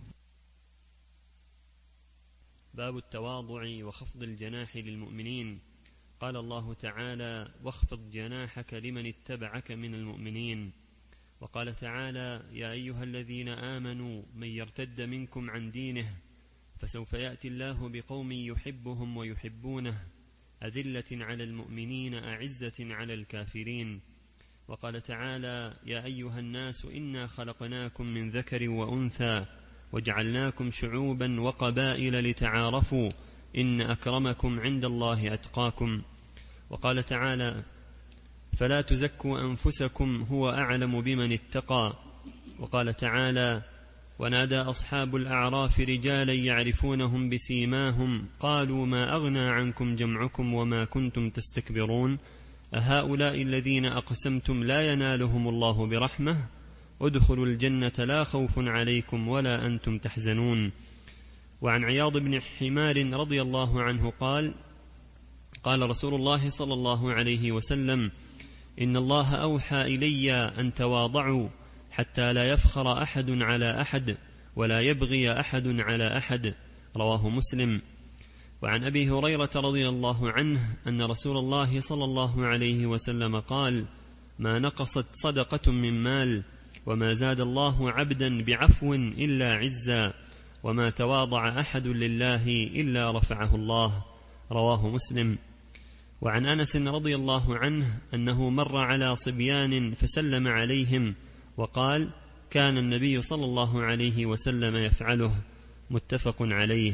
S1: باب التواضع وخفض الجناح للمؤمنين. قال الله تعالى: واخفض جناحك لمن اتبعك من المؤمنين. وقال تعالى: يا أيها الذين آمنوا من يرتد منكم عن دينه فسوف يأتي الله بقوم يحبهم ويحبونه أذلة على المؤمنين أعزة على الكافرين. وقال تعالى: يا أيها الناس إنا خلقناكم من ذكر وأنثى وجعلناكم شعوبا وقبائل لتعارفوا إن أكرمكم عند الله أتقاكم. وقال تعالى: فلا تزكوا أنفسكم هو أعلم بمن اتقى. وقال تعالى: ونادى أصحاب الأعراف رجالا يعرفونهم بسيماهم قالوا ما أغنى عنكم جمعكم وما كنتم تستكبرون أهؤلاء الذين أقسمتم لا ينالهم الله برحمة ادخلوا الجنة لا خوف عليكم ولا أنتم تحزنون. وعن عياض بن حمار رضي الله عنه قال: قال رسول الله صلى الله عليه وسلم: إن الله أوحى إلي أن تواضعوا حتى لا يفخر أحد على أحد ولا يبغي أحد على أحد. رواه مسلم. وعن أبي هريرة رضي الله عنه أن رسول الله صلى الله عليه وسلم قال: ما نقصت صدقة من مال وما زاد الله عبدا بعفو إلا عزا وما تواضع أحد لله إلا رفعه الله. رواه مسلم. وعن أنس رضي الله عنه أنه مر على صبيان فسلم عليهم وقال: كان النبي صلى الله عليه وسلم يفعله. متفق عليه.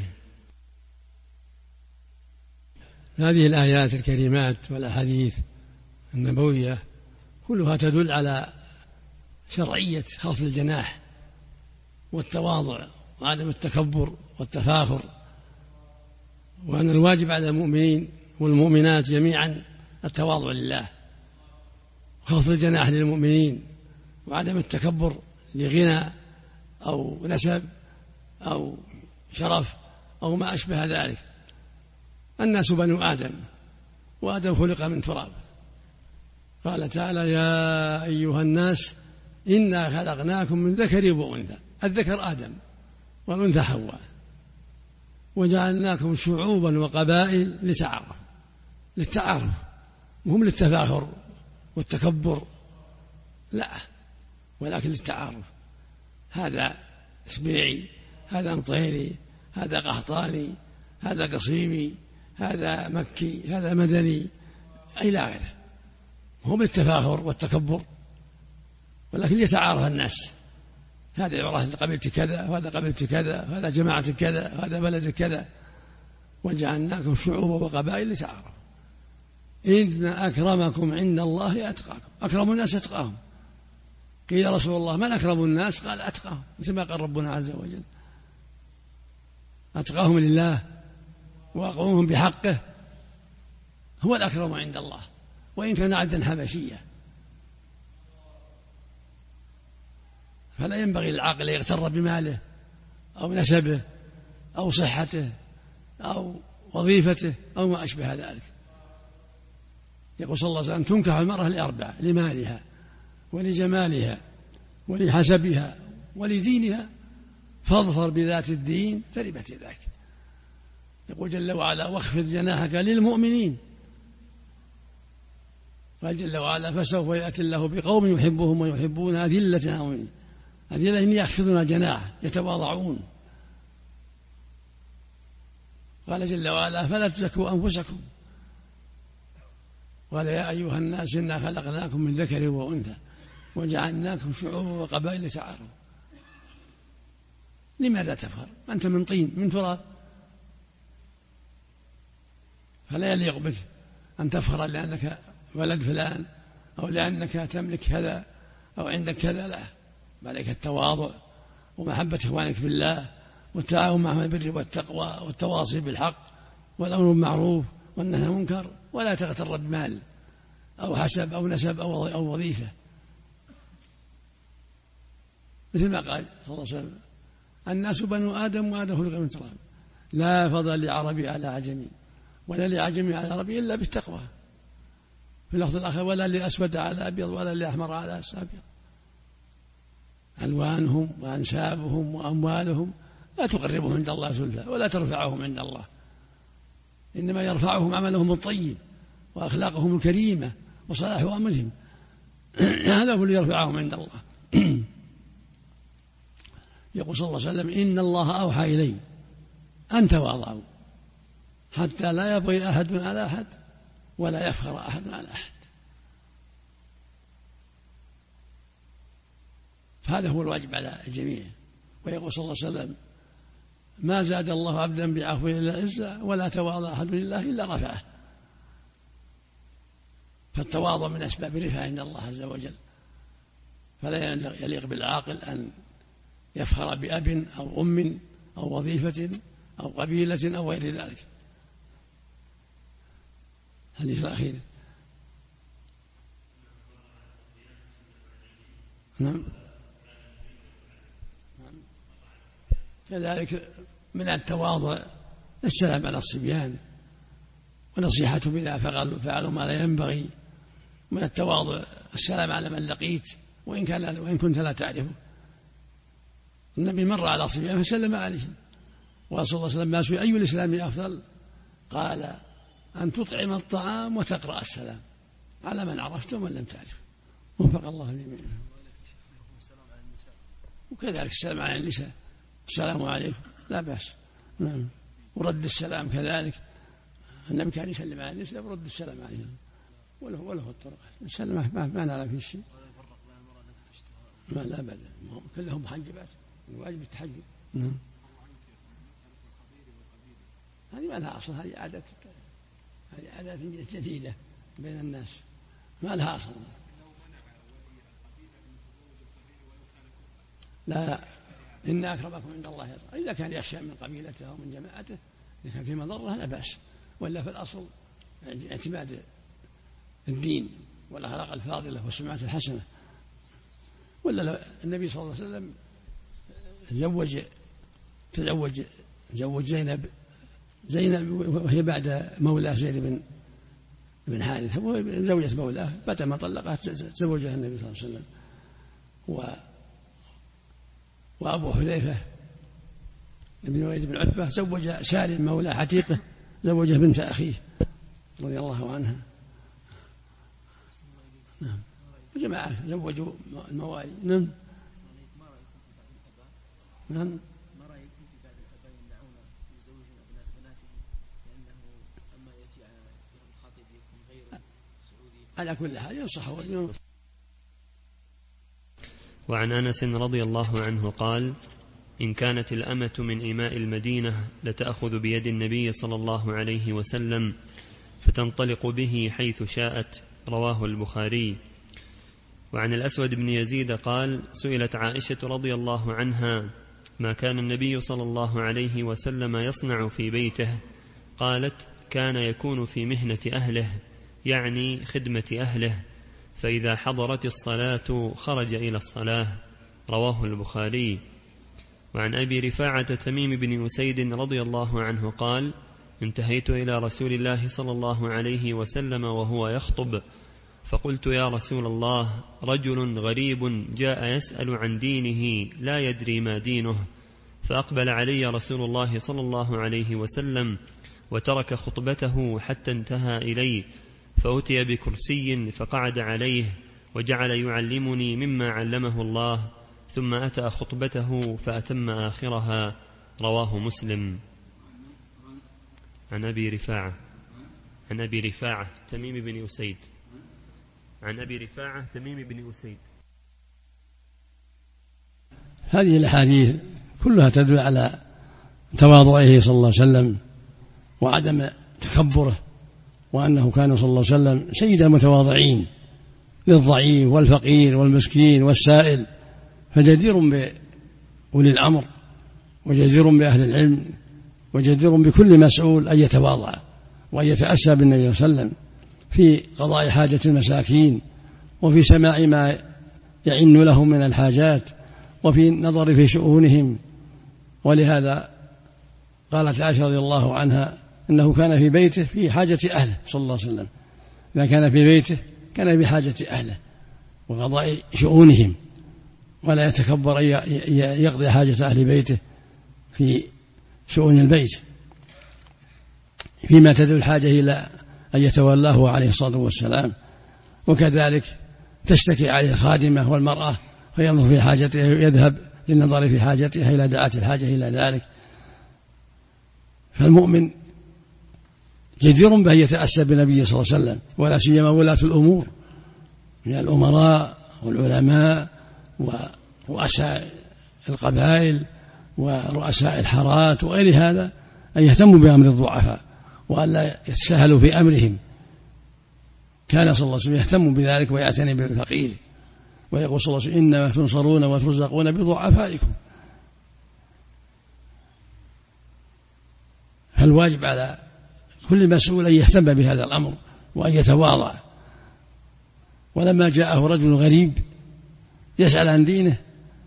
S2: هذه الآيات الكريمات والأحاديث النبوية كلها تدل على شرعية خفض الجناح والتواضع وعدم التكبر والتفاخر، وأن الواجب على المؤمنين والمؤمنات جميعا التواضع لله وخفض الجناح للمؤمنين وعدم التكبر لغنى أو نسب أو شرف أو ما أشبه ذلك. الناس بنو آدم وآدم خلق من تراب. قال تعالى: يا أيها الناس إنا خلقناكم من ذكر وأنثى. الذكر آدم والأنثى حواء، وجعلناكم شعوبا وقبائل لتعارفوا للتعارف مهم للتفاخر والتكبر، لا، ولكن للتعارف. هذا سبيعي، هذا مطيري، هذا قحطاني، هذا قصيمي، هذا مكي، هذا مدني، إلى غيره. هم للتفاخر والتكبر، ولكن يتعارف الناس. هذا يعرف قبيلة كذا وهذا قبيلة كذا وهذا جماعة كذا وهذا بلد كذا. وجعلناكم شعوبا وقبائل لتعارفوا إن أكرمكم عند الله أتقاكم. أكرم الناس أتقاهم. قيل يا رسول الله من أكرم الناس؟ قال أتقاهم، مثل ما قال ربنا عز وجل: أتقاهم لله وأقومهم بحقه هو الأكرم عند الله، وإن كان عبدا حبشيا. فلا ينبغي للعاقل أن يغتر بماله أو نسبه أو صحته أو وظيفته أو ما أشبه ذلك. يقول صلى الله عليه وسلم: تنكح المرأة لأربع: لمالها ولجمالها ولحسبها ولدينها فاظفر بذات الدين تربت يداك. يقول جل وعلا: واخفض جناحك للمؤمنين. قال جل وعلا: فسوف يأتي الله بقوم يحبهم ويحبون أذلة على المؤمنين. أذلة إن يخفضون جناح يتواضعون. قال جل وعلا: فلا تزكوا أنفسكم. قال: يا أيها الناس إنا خلقناكم من ذكر وأنثى وجعلناكم شعوبا وقبائل لتعارفوا. لماذا تفخر؟ أنت من طين من تراب، فلا يليق بك أن تفخر لأنك ولد فلان أو لأنك تملك كذا أو عندك كذا، لا، بل عليك التواضع ومحبة إخوانك بالله والتعاون معهم البر والتقوى والتواصي بالحق والأمر بالمعروف والنهي عن المنكر، ولا تغتر بمال أو حسب أو نسب أو وظيفة. مثل ما قال صلى الله عليه وسلم: الناس بنو آدم وآدم خلق من تراب. لا فضل لعربي على عجمي ولا لعجمي على عربي إلا بالتقوى. في اللفظ الآخر: ولا لأسود على أبيض ولا لأحمر على أبيض. ألوانهم وأنسابهم وأموالهم لا تقربهم عند الله زلفى ولا ترفعهم عند الله، إنما يرفعهم عملهم الطيب وأخلاقهم الكريمة وصلاح أمرهم. هذا هو اللي يرفعهم عند الله. يقول صلى الله عليه وسلم: إن الله أوحى إلي أن تواضعوا حتى لا يبغي أحد على أحد ولا يفخر أحد على أحد. فهذا هو الواجب على الجميع. ويقول صلى الله عليه وسلم: ما زاد الله عبدا بعفو إلا عزة ولا تواضع أحد لله إلا رفعه. فالتواضع من أسباب الرفعة عند الله عز وجل، فلا يليق بالعاقل أن يفخر بأب أو أم أو وظيفة أو قبيلة أو غير ذلك. الحديث الأخير. نعم. كذلك من التواضع السلام على الصبيان ونصيحتهم إذا فعلوا ما لا ينبغي. من التواضع السلام على من لقيت وإن كان وإن كنت لا تعرفه. النبي مر على صبيان فسلم عليهم، ورسول الله صلى الله عليه وسلم ما سئل أي الإسلام أفضل قال: أن تطعم الطعام وتقرأ السلام على من عرفت ومن لم تعرف. وفق الله الجميع. وكذلك السلام على النساء: السلام عليكم، لا بأس. نعم. ورد السلام كذلك، النبي كان يسلم على النساء ورد السلام عليهم، وله وله الطرق. السلام ما, ما نعلم فيه شيء. ما لا بد، كلهم محجبات، الواجب التحجب. نعم. هذه ما لها أصل، هذه عادات هذه عادات جديدة بين الناس، ما لها أصل. لا، إن أكرمكم عند الله يرضى. إذا كان يخشى من قبيلته أو من جماعته، إذا كان في مضرة لا بأس، ولا في الأصل اعتماد الدين والأخلاق الفاضلة والسمعة الحسنة. ولا النبي صلى الله عليه وسلم زوج تزوج زوج زينب زينب وهي بعد مولاه زيد بن بن حارثة، زوجة مولاه بعد ما طلقها تزوجها النبي صلى الله عليه وسلم. و وأبو حذيفة بن وليد بن عتبة زوج سالم مولى حتيقة، زوجه بنت أخيه رضي الله عنها. نعم. جماعة زوجوا الموالي. نعم. نعم.
S5: ما رأيكم في بعض الآباء يمنعون يزوجون أبناء بناتهم لأنه أما يأتي على الخاطب يكون غير سعودي؟
S2: على كل حال ينصحون.
S1: وعن أنس رضي الله عنه قال: إن كانت الأمة من إماء المدينة لتأخذ بيد النبي صلى الله عليه وسلم فتنطلق به حيث شاءت. رواه البخاري. وعن الأسود بن يزيد قال: سئلت عائشة رضي الله عنها: ما كان النبي صلى الله عليه وسلم يصنع في بيته؟ قالت: كان يكون في مهنة أهله، يعني خدمة أهله، فإذا حضرت الصلاة خرج إلى الصلاة. رواه البخاري. وعن أبي رفاعة تميم بن أسيد رضي الله عنه قال: انتهيت إلى رسول الله صلى الله عليه وسلم وهو يخطب، فقلت: يا رسول الله، رجل غريب جاء يسأل عن دينه لا يدري ما دينه. فأقبل علي رسول الله صلى الله عليه وسلم وترك خطبته حتى انتهى إلي، فأتي بكرسي فقعد عليه وجعل يعلمني مما علمه الله، ثم أتى خطبته فأتم آخرها. رواه مسلم. عن أبي رفاعة عن أبي رفاعة تميم بن أسيد عن أبي رفاعة تميم بن أسيد.
S2: هذه الأحاديث كلها تدل على تواضعه صلى الله عليه وسلم وعدم تكبره، وأنه كان صلى الله عليه وسلم سيد المتواضعين للضعيف والفقير والمسكين والسائل، فجدير بأولي الأمر وجدير بأهل العلم وجدير بكل مسؤول أن يتواضع وأن يتأسى بالنبي صلى الله عليه وسلم في قضاء حاجة المساكين، وفي سماع ما يعن لهم من الحاجات، وفي النظر في شؤونهم. ولهذا قالت عائشة رضي الله عنها إنه كان في بيته في حاجة أهله صلى الله عليه وسلم، إذا كان في بيته كان بحاجة أهله وقضاء شؤونهم، ولا يتكبر أن يقضي حاجة أهل بيته في شؤون البيت فيما تدعو الحاجة إلى أن يتولاه عليه الصلاة والسلام. وكذلك تشتكي عليه الخادمة والمرأة فينظر في حاجته يذهب للنظر في حاجتها إلى دعاة الحاجة إلى ذلك. فالمؤمن جدير بأن يتأسى بالنبي صلى الله عليه وسلم، ولا سيما ولاة الأمور من الأمراء والعلماء ورؤساء القبائل ورؤساء الحارات وغير هذا، أن يهتموا بأمر الضعفاء وألا يتساهلوا في أمرهم. كان صلى الله عليه وسلم يهتم بذلك ويعتني بالفقير، ويقول صلى الله عليه وسلم: إنما تنصرون وترزقون بضعفائكم. فالواجب على كل مسؤول أن يهتم بهذا الأمر وأن يتواضع. ولما جاءه رجل غريب يسأل عن دينه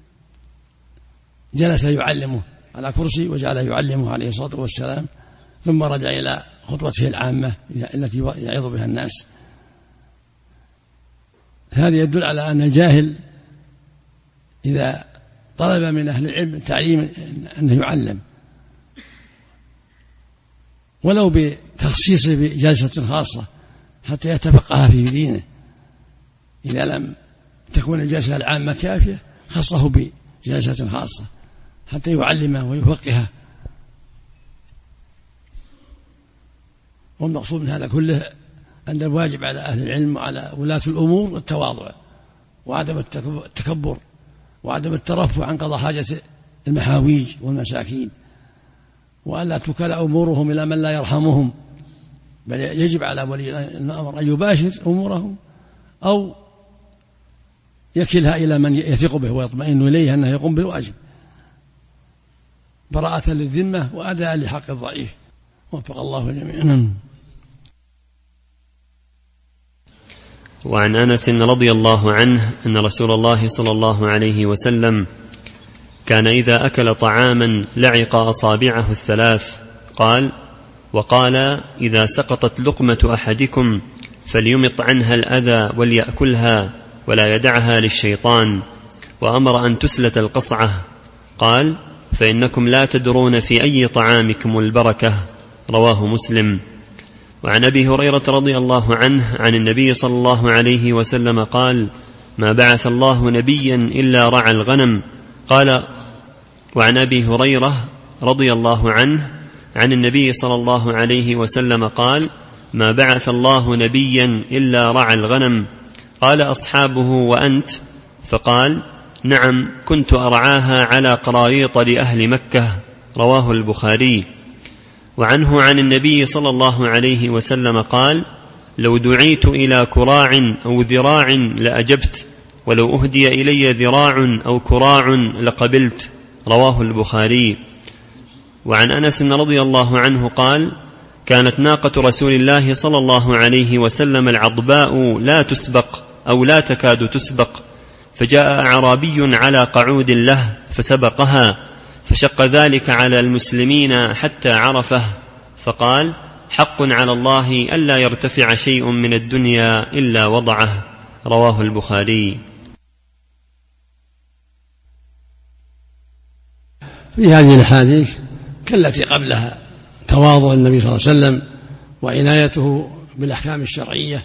S2: جلس يعلمه على كرسي وجعل يعلمه عليه الصلاة والسلام، ثم رجع إلى خطبته العامة التي يعظ بها الناس. هذا يدل على أن الجاهل إذا طلب من أهل العلم التعليم أنه يعلم، ولو بتخصيصه بجلسة خاصة حتى يتفقه في دينه. إذا لم تكون الجلسة العامة كافية خصه بجلسة خاصة حتى يعلمه ويفقهه. والمقصود من هذا كله أن الواجب على أهل العلم وعلى ولاة الأمور التواضع وعدم التكبر وعدم الترفع عن قضاء حاجة المحاويج والمساكين، وألا تكل أمورهم إلى من لا يرحمهم، بل يجب على ولي الأمر أن يباشر أمورهم أو يكلها إلى من يثق به ويطمئن إليه أنه يقوم بالواجب براءة للذمة وأداء لحق الضعيف. وفق الله جميعا.
S1: وعن أنس رضي الله عنه أن رسول الله صلى الله عليه وسلم كان إذا أكل طعاما لعق أصابعه الثلاث قال وقال إذا سقطت لقمة أحدكم فليمط عنها الأذى وليأكلها ولا يدعها للشيطان، وأمر أن تسلت القصعة قال فإنكم لا تدرون في أي طعامكم البركة. رواه مسلم. وعن أبي هريرة رضي الله عنه عن النبي صلى الله عليه وسلم قال ما بعث الله نبيا إلا رعى الغنم. قال وعن أبي هريرة رضي الله عنه عن النبي صلى الله عليه وسلم قال ما بعث الله نبيا إلا رعى الغنم. قال أصحابه وأنت؟ فقال نعم كنت أرعاها على قراريط لأهل مكة. رواه البخاري. وعنه عن النبي صلى الله عليه وسلم قال لو دعيت إلى كراع أو ذراع لأجبت، ولو أهدي إلي ذراع أو كراع لقبلت. رواه البخاري. وعن أنس رضي الله عنه قال كانت ناقة رسول الله صلى الله عليه وسلم العضباء لا تسبق أو لا تكاد تسبق، فجاء أعرابي على قعود له فسبقها، فشق ذلك على المسلمين حتى عرفه، فقال حق على الله ألا يرتفع شيء من الدنيا إلا وضعه. رواه البخاري.
S2: في هذه الحديث كالتي قبلها تواضع النبي صلى الله عليه وسلم وعنايته بالأحكام الشرعية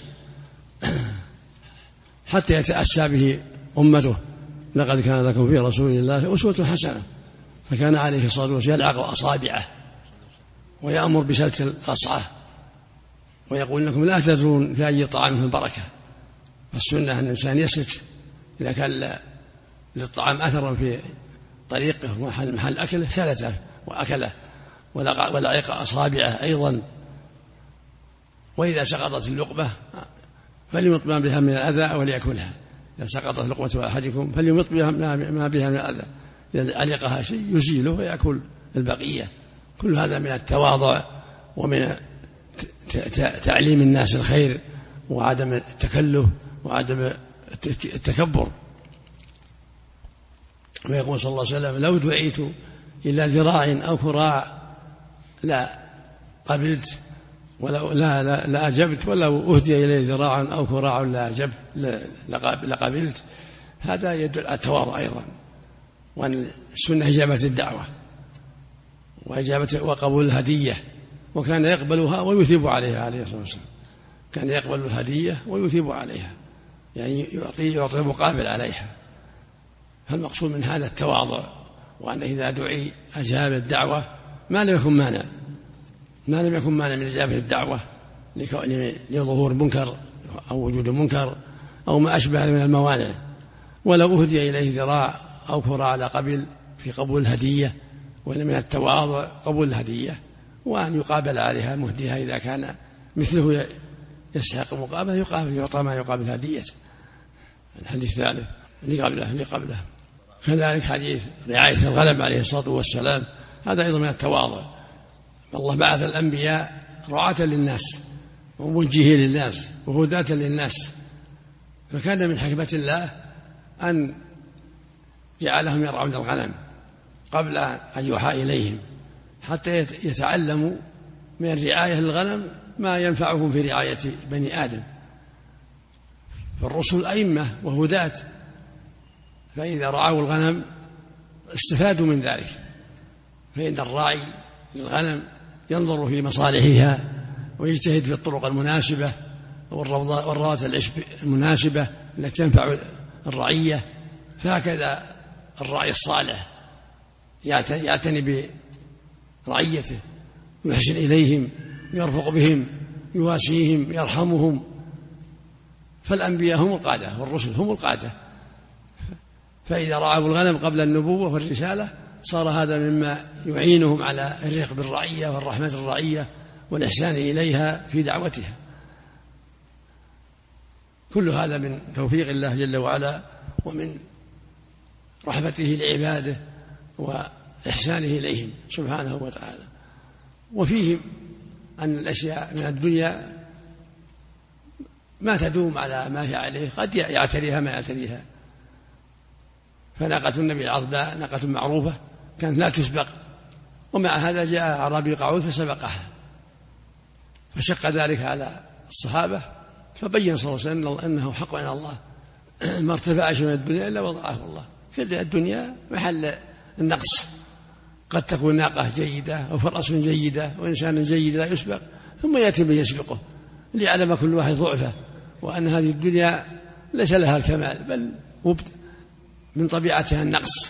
S2: حتى يتأسى به أمته. لقد كان لكم في رسول الله أسوة حسنة، فكان عليه الصلاة والسلام يلعق أصابعه ويأمر بسلت القصعة ويقول لكم لا تدرون في أي طعام في البركة. فالسنة أن الإنسان يسلت إذا كان للطعام أثر في طريقه ومحل محل أكله سلته وأكله ولعق أصابعه أيضا. وإذا سقطت اللقمة فليمط ما بها من الأذى وليأكلها. إذا سقطت لقمة أحدكم فليمط بها ما بها من الأذى، إذا علقها شيء يزيله ويأكل البقية. كل هذا من التواضع ومن تعليم الناس الخير وعدم التكلف وعدم التكبر. ويقول صلى الله عليه وسلم لو دعيت إلى ذراع أو كراع لا قبلت ولو لا, لا, لا أجبت، ولو أهدي إلي ذراع أو كراع لا أجبت لقبلت. هذا يدل على التواضع أيضا، وأن السنة إجابة الدعوة وإجابة وقبول الهدية، وكان يقبلها ويثيب عليها عليه الصلاة والسلام. كان يقبل الهدية ويثيب عليها، يعني يعطي يعطي مقابل عليها. فالمقصود من هذا التواضع، وأن إذا دعي أجاب الدعوة ما لم يكن مانع، ما لم يكن مانع من إجابة الدعوة لظهور منكر أو وجود منكر أو ما أشبه من الموانع. ولو أهدي إليه ذراع أو كرة على قبل في قبول الهدية، وإن من التواضع قبول الهدية وأن يقابل عليها مهديها إذا كان مثله يستحق مقابله يقابل يعطى ما يقابل هدية. الحديث الثالث اللي قبله اللي قبله كذلك حديث رعاية الغنم عليه الصلاة والسلام، هذا أيضا من التواضع. الله بعث الأنبياء رعاة للناس وموجهين للناس وهداة للناس، فكان من حكمة الله أن جعلهم يرعون الغنم قبل أن يوحى إليهم حتى يتعلموا من الرعاية للغنم ما ينفعهم في رعاية بني آدم. فالرسل أئمة وهداة، فإذا رعوا الغنم استفادوا من ذلك. فإن الراعي للغنم ينظر في مصالحها ويجتهد في الطرق المناسبة والروات العشب المناسبة التي تنفع الرعية. فهكذا الراعي الصالح يعتني برعيته، يحسن إليهم، يرفق بهم، يواسيهم، يرحمهم. فالأنبياء هم القادة والرسل هم القادة، فإذا رعوا الغنم قبل النبوة والرسالة صار هذا مما يعينهم على الرفق بالرعية والرحمة الرعية والإحسان إليها في دعوتها. كل هذا من توفيق الله جل وعلا ومن رحمته لعباده وإحسانه إليهم سبحانه وتعالى. وفيه أن الأشياء من الدنيا ما تدوم على ما هي عليه، قد يعتريها ما يعتريها. فناقة النبي العظباء ناقة معروفة كانت لا تسبق، ومع هذا جاء أعرابي قعود فسبقها، فشق ذلك على الصحابة، فبين صلى الله عليه وسلم أنه حق على الله ما ارتفع شيء من الدنيا إلا وضعه الله. في الدنيا محل النقص، قد تكون ناقة جيدة أو فرس جيدة وإنسان جيد لا يسبق، ثم يأتي من يسبقه ليعلم كل واحد ضعفه، وأن هذه الدنيا ليس لها الكمال بل من طبيعتها النقص.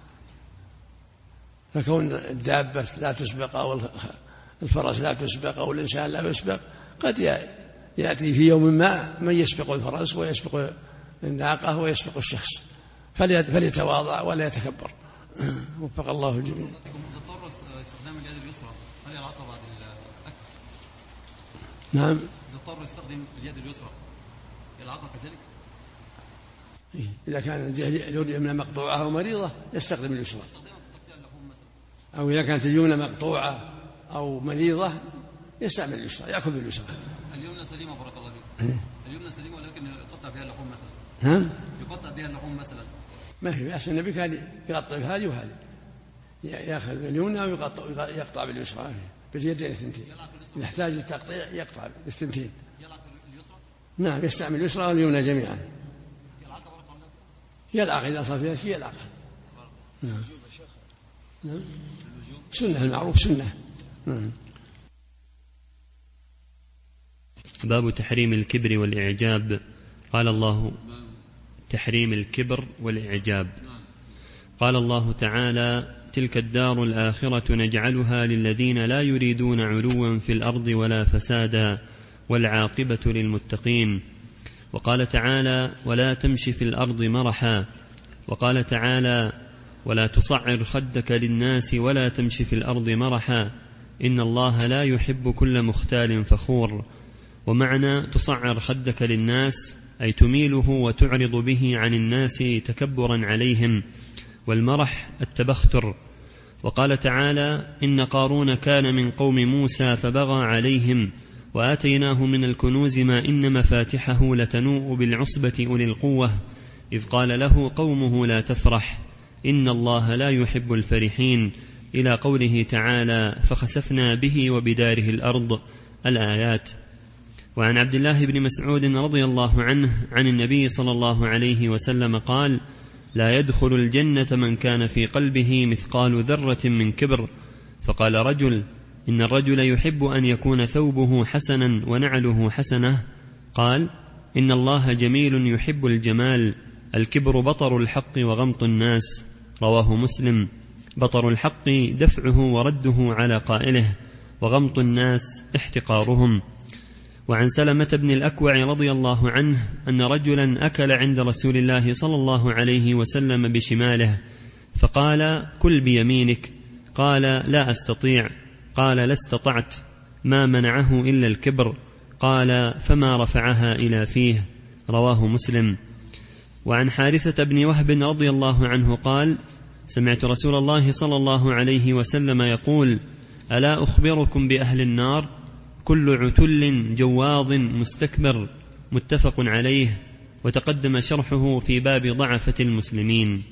S2: فكون الدابة لا تسبق أو الفرس لا تسبق أو الإنسان لا يسبق، قد يأتي في يوم ما من يسبق الفرس ويسبق الناقة ويسبق الشخص، فليتواضع ولا يتكبر. وفق الله الجميع.
S6: إذا اضطر استخدام اليد اليسرى هل يلعقها بعد الأكل؟
S2: نعم.
S6: إذا اضطر يستخدم اليد اليسرى يلعقها كذلك؟
S2: إذا كان اليمنى مقطوعة أو مريضة يستخدم اليسرى، أو إذا كانت اليمنى مقطوعة أو مريضة يستعمل اليسرى، يأكل باليسرى.
S6: اليمنى سليمة بارك الله فيك. اليمنى سليمة ولكن يقطع بها اللحوم مثلا.
S2: ها؟
S6: يقطع بها اللحوم مثلا. ما
S2: في بأس، النبي كان يقطع بهذه وهذه، يأخذ باليمنى ويقطع يقطع باليسرى باليدين الثنتين. إذا احتاج للتقطيع يقطع بالثنتين.
S6: يلعق اليسرى؟
S2: نعم، يستعمل اليسرى واليمنى جميعا. يلعق إذا صار فيها شيء يلعق. نعم. نعم. سنة المعروف سنة. نعم.
S1: باب تحريم الكبر والإعجاب. قال الله تحريم الكبر والإعجاب. قال الله تعالى: تلك الدار الآخرة نجعلها للذين لا يريدون علوا في الأرض ولا فسادا والعاقبة للمتقين. وقال تعالى: ولا تمش في الأرض مرحا. وقال تعالى: ولا تصعر خدك للناس ولا تمش في الأرض مرحا إن الله لا يحب كل مختال فخور. ومعنى تصعر خدك للناس أي تميله وتعرض به عن الناس تكبرا عليهم، والمرح التبختر. وقال تعالى: إن قارون كان من قوم موسى فبغى عليهم وآتيناه من الكنوز ما إن مفاتحه لتنوء بالعصبة أولي القوة إذ قال له قومه لا تفرح إن الله لا يحب الفرحين، إلى قوله تعالى: فخسفنا به وبداره الأرض، الآيات. وعن عبد الله بن مسعود رضي الله عنه عن النبي صلى الله عليه وسلم قال: لا يدخل الجنة من كان في قلبه مثقال ذرة من كبر. فقال رجل: إن الرجل يحب أن يكون ثوبه حسنا ونعله حسنة. قال: إن الله جميل يحب الجمال. الكبر بطر الحق وغمط الناس. رواه مسلم. بطر الحق دفعه ورده على قائله، وغمط الناس احتقارهم. وعن سلمة بن الأكوع رضي الله عنه أن رجلا أكل عند رسول الله صلى الله عليه وسلم بشماله فقال: كل بيمينك. قال: لا أستطيع. قال: لا استطعت. ما منعه إلا الكبر. قال: فما رفعها إلى فيه. رواه مسلم. وعن حارثة بن وهب رضي الله عنه قال: سمعت رسول الله صلى الله عليه وسلم يقول: ألا أخبركم بأهل النار؟ كل عتل جواظ مستكبر. متفق عليه، وتقدم شرحه في باب ضعفة المسلمين.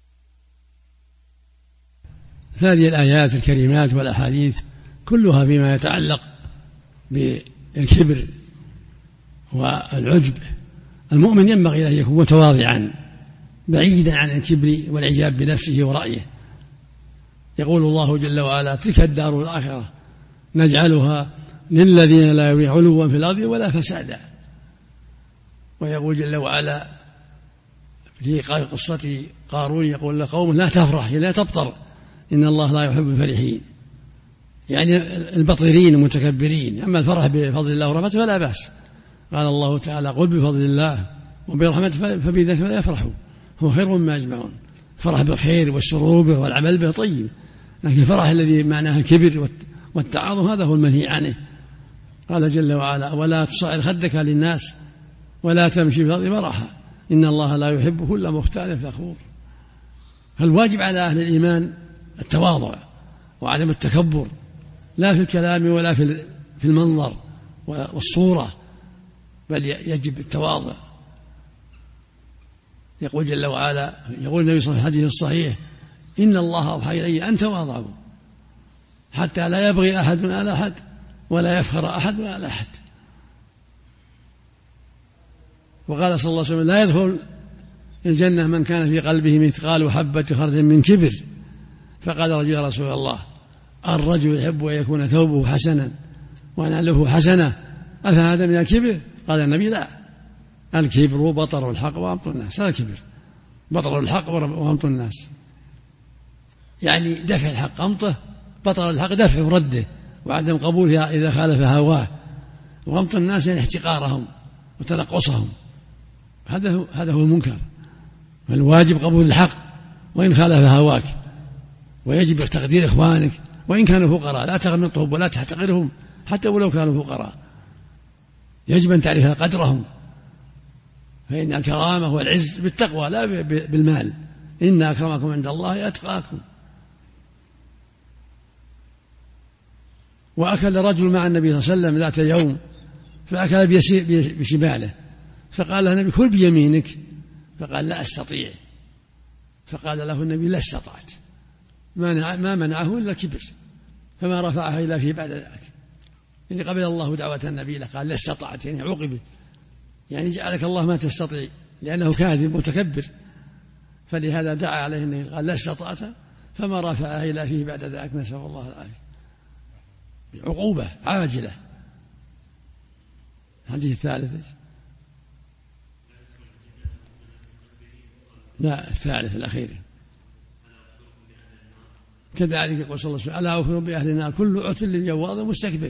S2: هذه الآيات الكريمات والأحاديث كلها فيما يتعلق بالكبر والعجب. المؤمن ينبغي أن يكون متواضعا بعيدا عن الكبر والعجاب بنفسه ورأيه. يقول الله جل وعلا: تلك الدار الآخرة نجعلها للذين لا يريدون علوا في الأرض ولا فسادا. ويقول جل وعلا في قصة قارون: يقول لقوم لا تفرح لا تبطر إن الله لا يحب الفرحين، يعني البطرين المتكبرين. أما الفرح بفضل الله ورحمته فلا بأس. قال الله تعالى: قل بفضل الله وبرحمته فبذلك فليفرحوا هو خير مما يجمعون. فرح بالخير والسرور به والعمل به طيب، لكن الفرح الذي معناه الكبر والتعاظم هذا هو المنهي عنه. قال جل وعلا: ولا تصعر خدك للناس ولا تمشي في الأرض مرحا إن الله لا يحب كل مختال فخور. فالواجب على أهل الإيمان التواضع وعدم التكبر، لا في الكلام ولا في المنظر والصورة، بل يجب التواضع. يقول جل وعلا، يقول النبي صلى الله عليه وسلم في الحديث الصحيح: إن الله أوحى إلي أن تواضعوا حتى لا يبغي أحد على أحد ولا يفخر أحد على أحد. وقال صلى الله عليه وسلم: لا يدخل الجنة من كان في قلبه مثقال حبة خردل من كبر. فقال رجل: يا رسول الله، الرجل يحب أن يكون ثوبه حسنا ونعله حسنة، أفهذا من الكبر؟ قال النبي: لا، الكبر بطر الحق وغمط الناس. هذا الكبر، بطر الحق وغمط الناس، يعني دفع الحق غمطه، بطر الحق دفع ورده وعدم قبولها إذا خالف هواه، وغمط الناس يعني احتقارهم وتنقصهم. هذا هذا هو المنكر. فالواجب قبول الحق وإن خالف هواك، ويجب تقدير إخوانك وإن كانوا فقراء، لا تغمطهم ولا تحتقرهم حتى ولو كانوا فقراء. يجب أن تعرف قدرهم، فإن الكرامة والعز بالتقوى لا بالمال. إن أكرمكم عند الله أتقاكم. وأكل رجل مع النبي صلى الله عليه وسلم ذات يوم، فأكل بشماله، فقال له النبي: كل بيمينك. فقال: لا أستطيع. فقال له النبي: لا استطعت. ما منعه إلا الكبر، فما رفعها إلا فيه بعد ذلك. يعني قبل الله دعوة النبي له، قال: لا استطعت، يعني عوقبه، يعني جعلك الله ما تستطيع، لأنه كاذب متكبر. فلهذا دعا عليه النبي، قال: لا استطعت، فما رفعها إلا فيه بعد ذلك، نسأل الله العافية. عقوبة عاجلة. الحديث الثالث. لا، الثالث الأخير. كذلك يقول صلى الله عليه وسلم: ألا أخبر بأهل النار كل عتل جواظ مستكبر.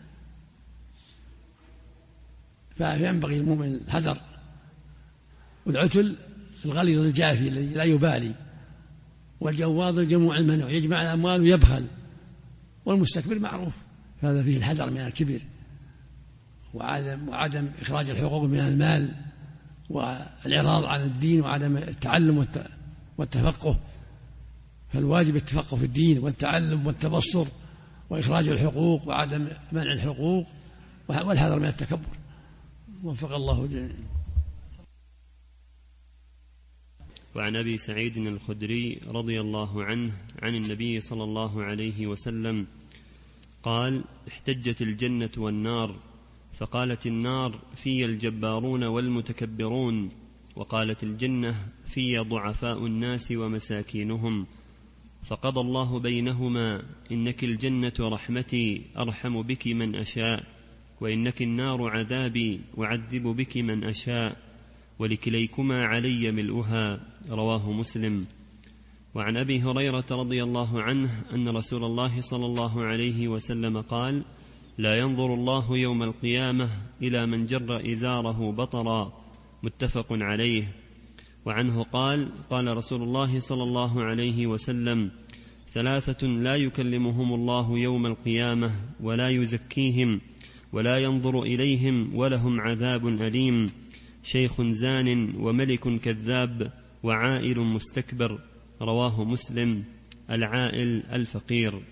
S2: فينبغي المؤمن الحذر. والعتل الغليظ الجافي الذي لا يبالي، والجواظ الجموع المنوع يجمع الأموال ويبخل، والمستكبر معروف. هذا فيه الحذر من الكبر وعدم, وعدم إخراج الحقوق من المال والإعراض عن الدين وعدم التعلم والتفقه. فالواجب التفقه في الدين والتعلم والتبصر وإخراج الحقوق وعدم منع الحقوق والحذر من التكبر. وفق الله جميعا.
S1: وعن أبي سعيد الخدري رضي الله عنه عن النبي صلى الله عليه وسلم قال: احتجت الجنة والنار، فقالت النار: في الجبارون والمتكبرون، وقالت الجنة: في ضعفاء الناس ومساكينهم. فقضى الله بينهما: إنك الجنة رحمتي أرحم بك من أشاء، وإنك النار عذابي أعذب بك من أشاء، ولكليكما علي ملؤها. رواه مسلم. وعن أبي هريرة رضي الله عنه أن رسول الله صلى الله عليه وسلم قال: لا ينظر الله يوم القيامة إلى من جر إزاره بطرا، متفق عليه. وعنه قال: قال رسول الله صلى الله عليه وسلم: ثلاثة لا يكلمهم الله يوم القيامة ولا يزكيهم ولا ينظر إليهم ولهم عذاب أليم: شيخ زان وملك كذاب وعائل مستكبر. رواه مسلم. العائل الفقير.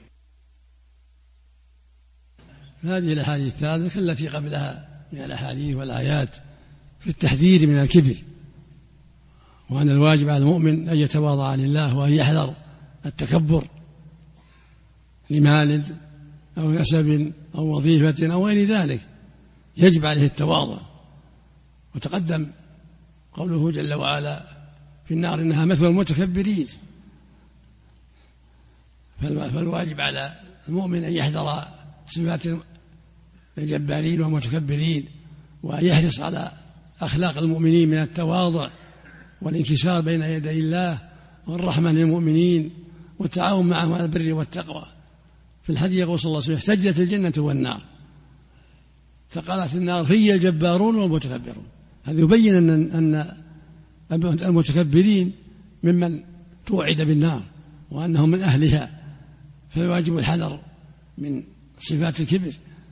S2: هذه الأحاديث الثلاثة التي قبلها من الأحاديث والآيات في التحذير من الكبر، وأن الواجب على المؤمن أن يتواضع لله وأن يحذر التكبر لمال أو نسب أو وظيفة أو غير ذلك، يجب عليه التواضع. وتقدم قوله جل وعلا في النار إنها مثوى المتكبرين، فالواجب على المؤمن أن يحذر صفات الجبارين والمتكبرين، وأن يحرص على أخلاق المؤمنين من التواضع والانكسار بين يدي الله والرحمة للمؤمنين والتعاون معهم على البر والتقوى. في الحديث يقول صلى الله عليه وسلم: احتجت الجنة والنار، فقالت النار: في الجبارون والمتكبرون. هذا يبين أن أن المتكبرين ممن توعد بالنار وأنهم من أهلها، فيواجب الحذر من صفات الكبر.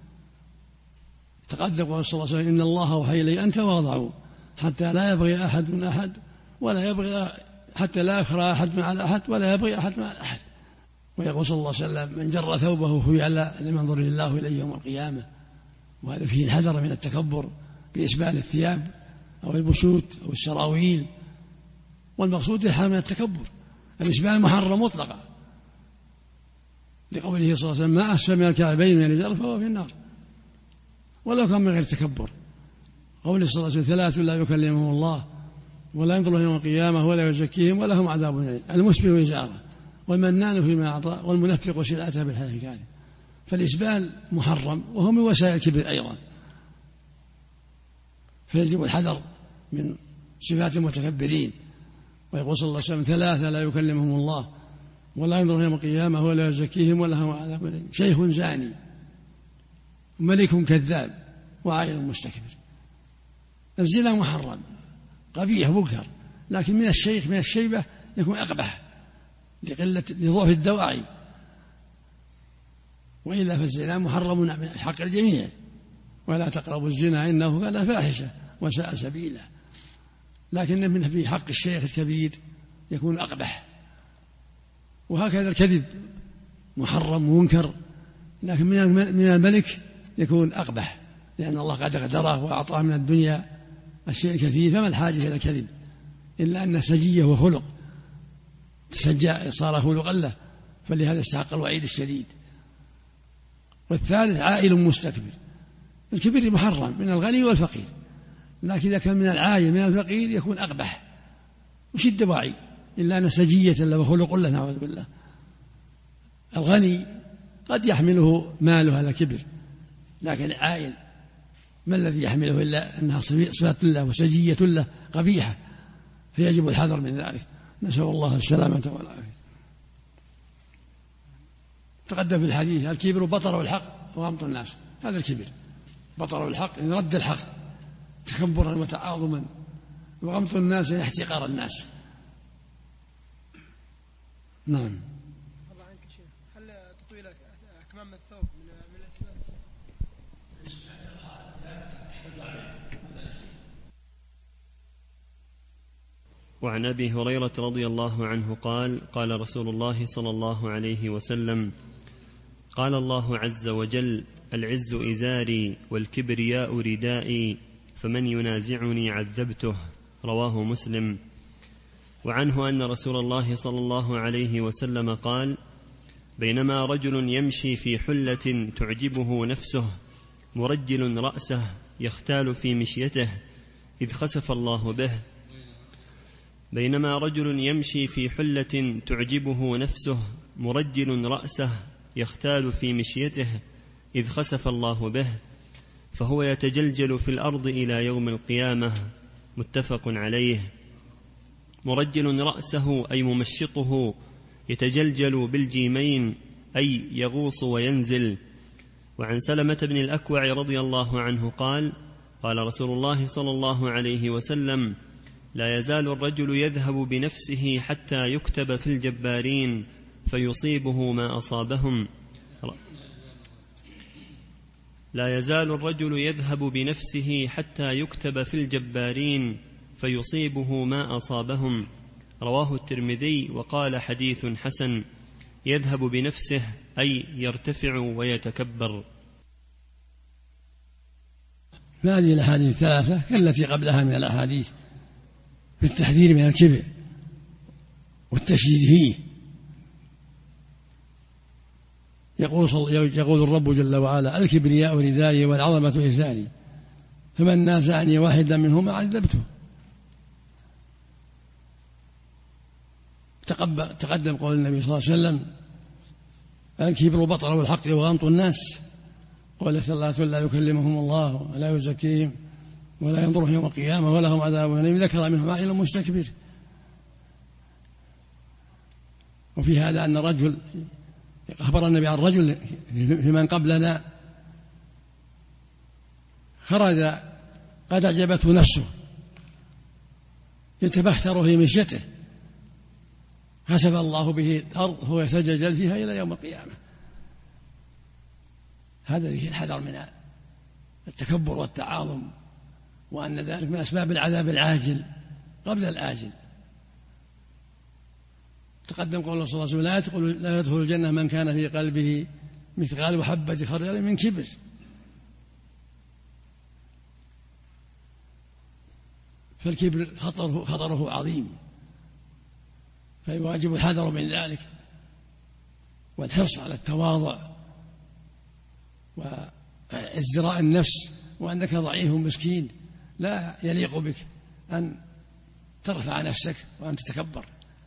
S2: تقدم قول صلى الله عليه وسلم: إن الله أوحى إلي أن تواضعوا حتى لا يبغي أحد من أحد ولا يبغي حتى لا يخرى أحد على أحد ولا يبغي أحد على أحد. ويقول صلى الله عليه وسلم: من جر ثوبه خيلا لم ينظر الله إليه يوم القيامة. وهذا فيه الحذر من التكبر بإسبال الثياب أو البسوت أو السراويل، والمقصود الحذر من التكبر. الإسبال محرم مطلقا، لقوله صلى الله عليه وسلم: ما أسفل من الكعبين من الإزار فهو في النار، ولو كان من غير تكبر. قوله صلى الله عليه وسلم: ثلاث لا يكلمهم الله ولا ينظر يوم القيامة ولا يزكيهم ولهم عذاب أليم: المسبل إزاره، والمنان فيما أعطى، والمنفق سلعته بالحلال الكاذب. فالإسبال محرم وهو من وسائل الكبر أيضا، فيجب الحذر من صفات المتكبرين. ويقول صلى الله عليه وسلم: ثلاثة لا يكلمهم الله ولا ينظر يوم القيامة ولا يزكيهم ولهم عذاب أليم: شيخ زاني وملك كذاب وعائل مستكبر. الزنا محرم قبيح منكر، لكن من الشيخ من الشيبة يكون أقبح لقلة لضعف الدواعي، وإلا فالزنا محرم من حق الجميع: ولا تقربوا الزنا إنه كان فاحشة وساء سبيلا. لكن من في حق الشيخ الكبير يكون أقبح. وهكذا الكذب محرم ومنكر، لكن من الملك يكون أقبح، لأن الله قد قدره وأعطاه من الدنيا الشيء الكثير، فما الحاجة إلى الكذب؟ إلا أن سجية وخلق تسجى صار خلقا له، فلهذا استحق الوعيد الشديد. والثالث عائل مستكبر. الكبر محرم من الغني والفقير، لكن إذا كان من العائل من الفقير يكون أقبح وشد واعي، إلا أن سجية له وخلق له، نعوذ بالله. الغني قد يحمله ماله على كبر، لكن العائل ما الذي يحمله إلا أنها صفات له وسجية له قبيحة، فيجب الحذر من ذلك. نسأل الله السلامة والعافية. تقدم في الحديث: الكبر بطر الحق وغمط الناس. هذا الكبر بطر الحق إن رد الحق تكبرا وتعاظما، وغمط الناس إن احتقار الناس. نعم.
S7: الله عنك شيخ، هل تطويل أكمام الثوب من من الأسباب؟
S1: وعن أبي هريرة رضي الله عنه قال: قال رسول الله صلى الله عليه وسلم: قال الله عز وجل: العز إزاري والكبرياء ردائي، فمن ينازعني عذبته. رواه مسلم. وعنه أن رسول الله صلى الله عليه وسلم قال: بينما رجل يمشي في حلة تعجبه نفسه مرجل رأسه يختال في مشيته إذ خسف الله به بينما رجل يمشي في حلة تعجبه نفسه مرجل رأسه يختال في مشيته إذ خسف الله به فهو يتجلجل في الأرض إلى يوم القيامة. متفق عليه. مرجل رأسه أي ممشطه، يتجلجل بالجيمين أي يغوص وينزل. وعن سلمة بن الأكوع رضي الله عنه قال: قال رسول الله صلى الله عليه وسلم: لا يزال الرجل يذهب بنفسه حتى يكتب في الجبارين فيصيبه ما أصابهم. لا يزال الرجل يذهب بنفسه حتى يكتب في الجبارين فيصيبه ما أصابهم. رواه الترمذي وقال: حديث حسن. يذهب بنفسه أي يرتفع ويتكبر.
S2: فهذه الأحاديث الثلاثة كالتي قبلها من الأحاديث في التحذير من الكبر والتشديد فيه. يقول, يقول الرب جل وعلا: الكبرياء ردائي والعظمة إزاري، فمن نازعني واحدا منهما عذبته. تقدم قول النبي صلى الله عليه وسلم: الكبر بطر الحق وغمط الناس، قال ثلاثة لا يكلمهم الله ولا يزكيهم ولا ينظرهم يوم القيامة ولهم عذاب أليم، ذكر منهم عائل مستكبر. وفي هذا أن الرجل، أخبر النبي عن رجل في من قبلنا خرج قد أعجبته نفسه يتبختر في مشيته، خسف الله به الأرض هو يتجلجل فيها إلى يوم القيامة. هذا فيه الحذر من التكبر والتعاظم، وأن ذلك من أسباب العذاب العاجل قبل الآجل. تقدم قول الله صلى الله عليه وسلم: لا يدخل الجنة من كان في قلبه مثقال حبة خردل من كبر. فالكبر خطره, خطره عظيم، فيواجب الحذر من ذلك والحرص على التواضع وازدراء النفس، وأنك ضعيف مسكين لا يليق بك أن ترفع نفسك وأن تتكبر.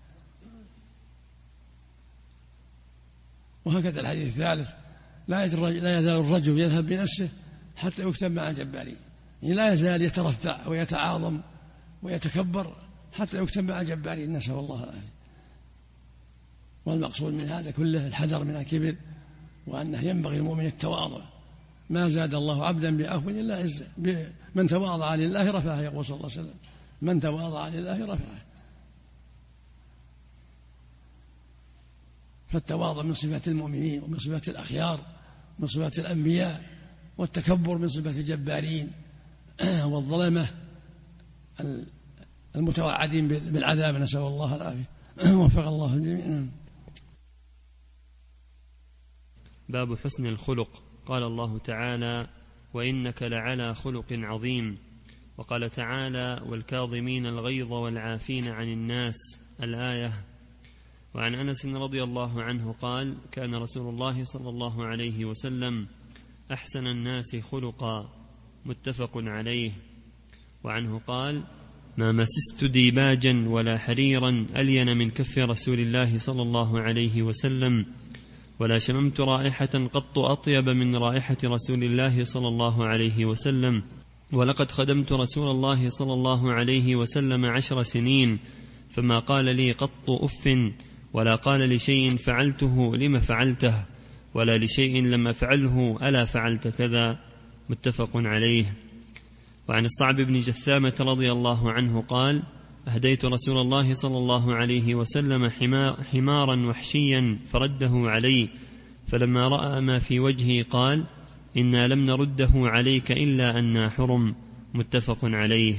S2: وهكذا الحديث الثالث: لا يزال الرجل يذهب بنفسه حتى يكتب مع الجبارين، يعني لا يزال يترفع ويتعاظم ويتكبر حتى يكتب مع الجبارين، نسأل الله العافية. والمقصود من هذا كله الحذر من الكبر، وأنه ينبغي المؤمن التواضع. ما زاد الله عبدا بعفو إلا عزا، من تواضع لله رفعه، يقول صلى الله عليه وسلم: من تواضع لله رفعه. فالتواضع من صفات المؤمنين ومن صفات الأخيار من صفات الأنبياء، والتكبر من صفات الجبارين والظلمة المتوعدين بالعذاب، نسأل الله العافية. وفق الله الجميع.
S1: باب حسن الخلق. قال الله تعالى: وإنك لعلى خلق عظيم. وقال تعالى: والكاظمين الغيظ والعافين عن الناس، الآية. وعن أنس رضي الله عنه قال: كان رسول الله صلى الله عليه وسلم أحسن الناس خلقا، متفق عليه. وعنه قال: ما مسست ديباجا ولا حريرا ألين من كف رسول الله صلى الله عليه وسلم، ولا شممت رائحة قط أطيب من رائحة رسول الله صلى الله عليه وسلم، ولقد خدمت رسول الله صلى الله عليه وسلم عشر سنين، فما قال لي قط أف، ولا قال لشيء فعلته لم فعلته، ولا لشيء لم أفعله ألا فعلت كذا، متفق عليه. وعن الصعب بن جثامة رضي الله عنه قال: أهديت رسول الله صلى الله عليه وسلم حمارا وحشيا فرده علي، فلما رأى ما في وجهي قال: إنا لم نرده عليك إلا أننا حرم، متفق عليه.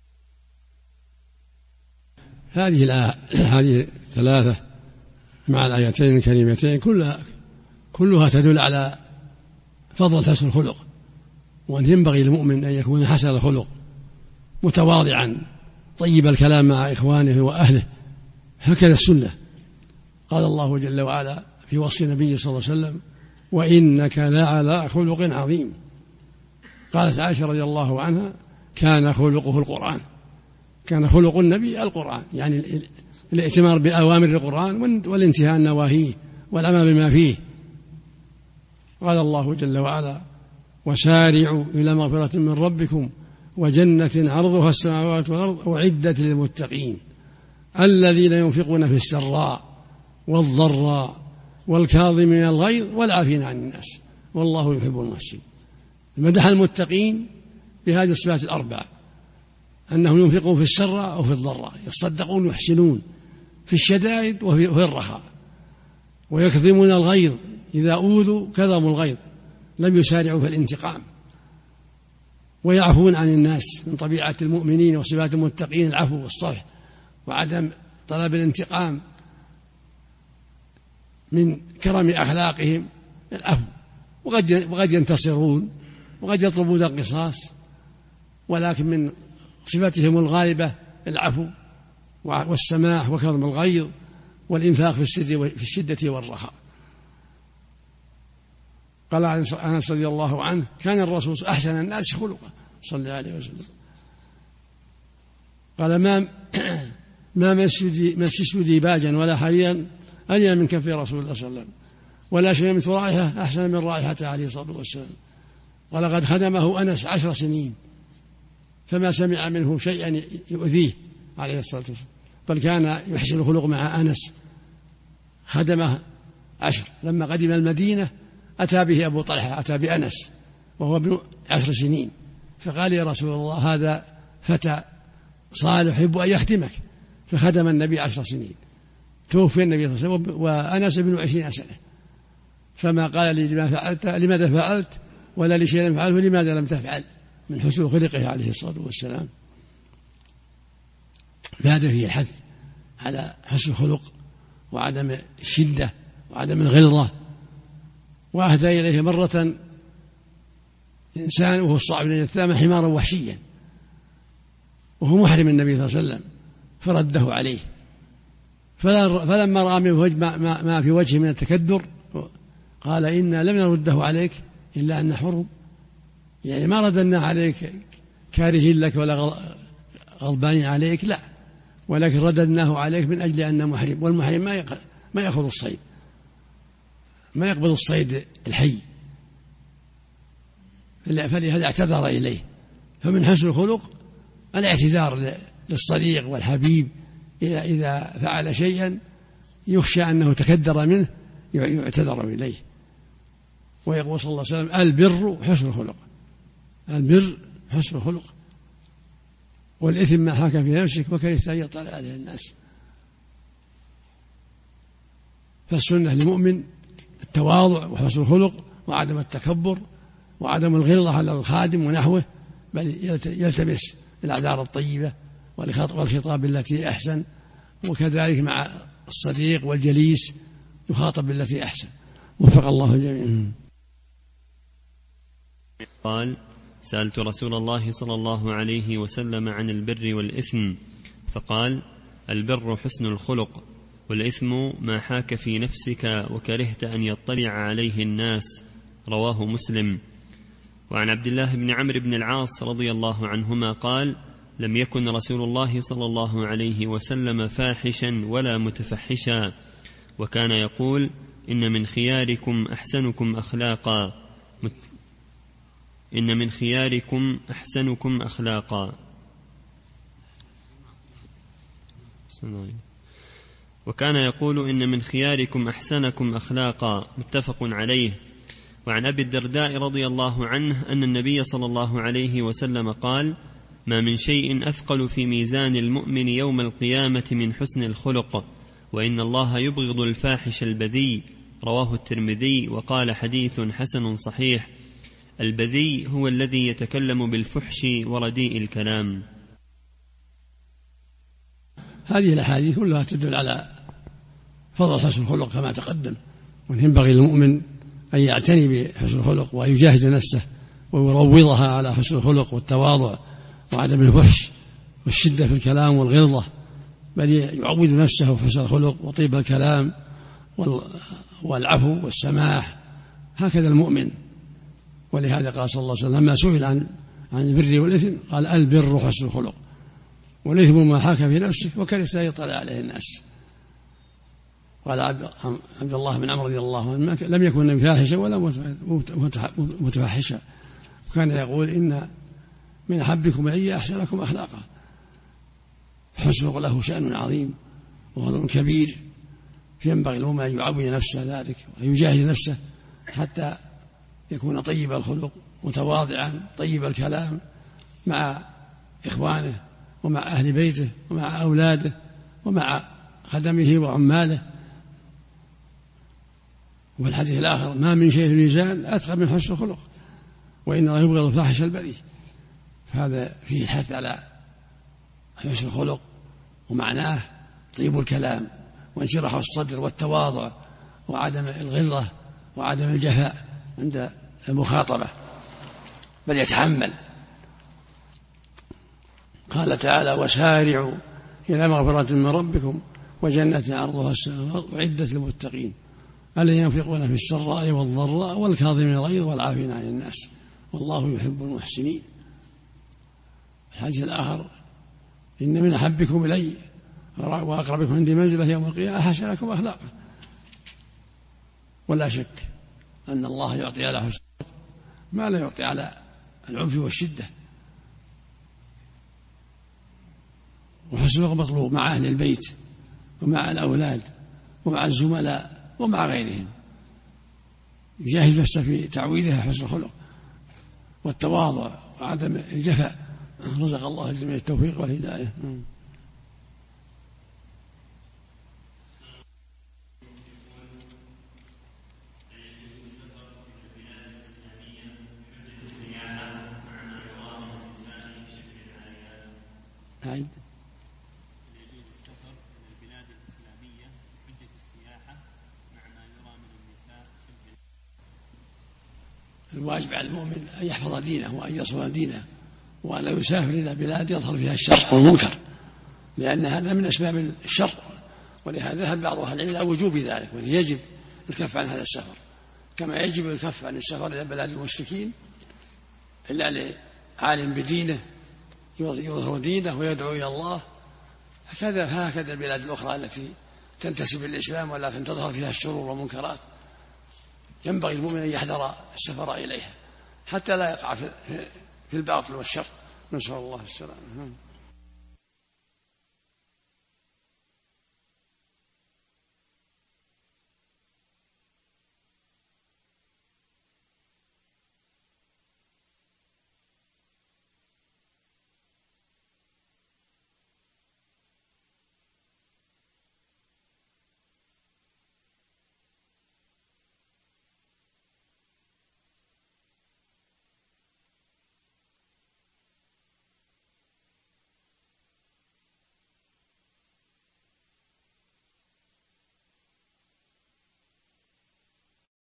S2: هذه الأحاديث الثلاثة مع الآيتين الكريمتين كلها كلها تدل على فضل حسن الخلق، وأن ينبغي للمؤمن أن يكون حسن الخلق متواضعا طيب الكلام مع إخوانه وأهله، هكذا السنة. قال الله جل وعلا في وصف النبي صلى الله عليه وسلم: وإنك لعلى خلق عظيم. قالت عائشة رضي الله عنها: كان خلقه القرآن. كان خلق النبي القرآن، يعني الائتمار بأوامر القرآن والانتهاء عن نواهيه والعمل بما فيه. قال الله جل وعلا: وسارعوا إلى مغفرة من ربكم وجنة عرضها السماوات والأرض أعدت للمتقين. الذين ينفقون في السراء والضراء والكاظمين الغيظ والعافين عن الناس والله يحب المحسنين. مدح المتقين بهذه الصفات الأربع، أنهم ينفقون في السراء وفي الضراء، يصدقون ويحسنون في الشدائد وفي الرخاء، ويكظمون الغيظ إذا أوذوا كظموا الغيظ لم يسارعوا في الانتقام، ويعفون عن الناس. من طبيعة المؤمنين وصفات المتقين العفو والصفح وعدم طلب الانتقام، من كرم أخلاقهم العفو، وقد وقد ينتصرون وقد يطلبون القصاص، ولكن من صفتهم الغالبة العفو والسماح وكرم الغيظ والإنفاق في الشدة والرخاء. قال أنس رضي الله عنه: كان الرسول أحسن الناس خلقا صلى الله عليه وسلم. قال: ما ما مسست ديباجا ولا حريرا ألين من كف رسول الله صلى الله عليه وسلم، ولا شممت رائحة أحسن من رائحته عليه الصلاة والسلام. قال: قد خدمه أنس عشر سنين فما سمع منه شيئا يؤذيه عليه الصلاة والسلام، بل كان يحسن الخلق مع أنس. خدمه عشر، لما قدم المدينة أتى به أبو طلحة، أتى بأنس وهو ابن عشر سنين، فقال: يا رسول الله هذا فتى صالح يحب أن يخدمك، فخدم النبي عشر سنين. توفي النبي صلى الله عليه وسلم وأنس ابن عشرين سنة، فما قال لي لما فعلت لماذا فعلت ولا لشيء لم فعله لماذا لم تفعل، من حسن خلقه عليه الصلاة والسلام. فهذا فيه الحث على حسن الخلق وعدم الشدة وعدم الغلظة. وأهدى إليه مرة إنسان وهو الصعب إليه الثامن حمارا وحشيا وهو محرم النبي صلى الله عليه وسلم، فرده عليه، فلما رأى ما في وجهه من التكدر قال: إنا لم نرده عليك إلا أن حرم، يعني ما ردنا عليك كارهين لك ولا غضبانين عليك، لا، ولكن رددناه عليك من أجل أنه محرم، والمحرم ما ما يأخذ الصيد، ما يقبض الصيد الحي، فلهذا اعتذر إليه. فمن حسن الخلق الاعتذار للصديق والحبيب إذا إذا فعل شيئا يخشى أنه تكدر منه يعتذر إليه. ويقول صلى الله عليه وسلم: البر حسن الخلق، البر حسن الخلق، والإثم ما حاك في نفسك وكرهت أن يطلع عليه الناس. فالسنة للمؤمن التواضع وحسن الخلق وعدم التكبر وعدم الغلظة على الخادم ونحوه، بل يلتمس الأعذار الطيبة والخطاب بالتي أحسن، وكذلك مع الصديق والجليس يخاطب بالتي أحسن. وفق الله جميعا.
S1: قال: سألت رسول الله صلى الله عليه وسلم عن البر والإثم، فقال: البر حسن الخلق، والإثم ما حاك في نفسك وكرهت أن يطلع عليه الناس. رواه مسلم. وعن عبد الله بن عمرو بن العاص رضي الله عنهما قال: لم يكن رسول الله صلى الله عليه وسلم فاحشا ولا متفحشا، وكان يقول: إن من خياركم أحسنكم أخلاقا إن من خياركم أحسنكم أخلاقا وكان يقول: إن من خياركم أحسنكم أخلاقا. متفق عليه. وعن أبي الدرداء رضي الله عنه أن النبي صلى الله عليه وسلم قال: ما من شيء أثقل في ميزان المؤمن يوم القيامة من حسن الخلق، وإن الله يبغض الفاحش البذيء. رواه الترمذي وقال: حديث حسن صحيح. البذيء هو الذي يتكلم بالفحش ورديء الكلام.
S2: هذه الأحاديث كلها تدل على فضل حسن الخلق كما تقدم، وأن ينبغي للمؤمن أن يعتني بحسن الخلق وأن يجاهد نفسه ويروضها على حسن الخلق والتواضع وعدم الفحش والشدة في الكلام والغلظة، بل يعود نفسه حسن الخلق وطيب الكلام والعفو والسماح. هكذا المؤمن. ولهذا قال صلى الله عليه وسلم لما سئل عن عن البر والإثم قال: البر حسن الخلق، والإثم ما حاك في نفسك وكرهت أن يطلع عليه الناس. قال عبد الله بن عمرو رضي الله عنه: لم يكن النبي فاحشا ولا متفحشا، وكان يقول: إن من أحبكم إلي أحسنكم أخلاقا. حسن له شأن عظيم وفضل كبير، ينبغي المؤمن أن يعود نفسه ذلك وأن يجاهد نفسه حتى يكون طيب الخلق متواضعا طيب الكلام مع إخوانه ومع أهل بيته ومع أولاده ومع خدمه وعماله. وفي الحديث الآخر: ما من شيء في الميزان أثقل من حسن الخلق، وإن الله يبغض الفاحش البذيء. فهذا فيه الحث على حسن الخلق، ومعناه طيب الكلام وانشراح الصدر والتواضع وعدم الغلظة وعدم الجفاء عند المخاطبة، بل يتحمل. قال تعالى: وسارعوا إلى مغفرة من ربكم وجنة عرضها السماوات أعدت للمتقين الذين ينفقون في السراء والضراء والكاظمين الغيظ والعافين عن الناس والله يحب المحسنين. الحديث الآخر: إن من أحبكم إلي وأقربكم عندي منزلة يوم القيامة أحسنكم أخلاقا. ولا شك أن الله يعطي على حسن ما لا يعطي على العنف والشدة، وحسن الخلق مطلوب مع أهل البيت ومع الأولاد ومع الزملاء ومع غيرهم. يجاهد نفسه في تعويضها حسن الخلق والتواضع وعدم الجفاء. رزق الله الجميع التوفيق والهداية. عيد
S5: يجوز السفر إلى البلاد الإسلامية بحجة السياحة مع ما يرى من النساء شبه.
S2: الواجب على المؤمن أن يحفظ دينه وأن يصون دينه وأن لا يسافر إلى بلاد يظهر فيها الشر والمنكر، لأن هذا من أسباب الشر. ولهذا ذهب بعض أهل العلم إلى وجوب ذلك، ويجب الكف عن هذا السفر، كما يجب الكف عن السفر إلى بلاد المشركين إلا لعالم بدينه يظهر دينه ويدعو إلى الله. هكذا هكذا البلاد الأخرى التي تنتسب للإسلام ولكن تظهر فيها الشرور والمنكرات ينبغي المؤمن أن يحذر السفر إليها حتى لا يقع في الباطل والشر، نسأل الله السلامة.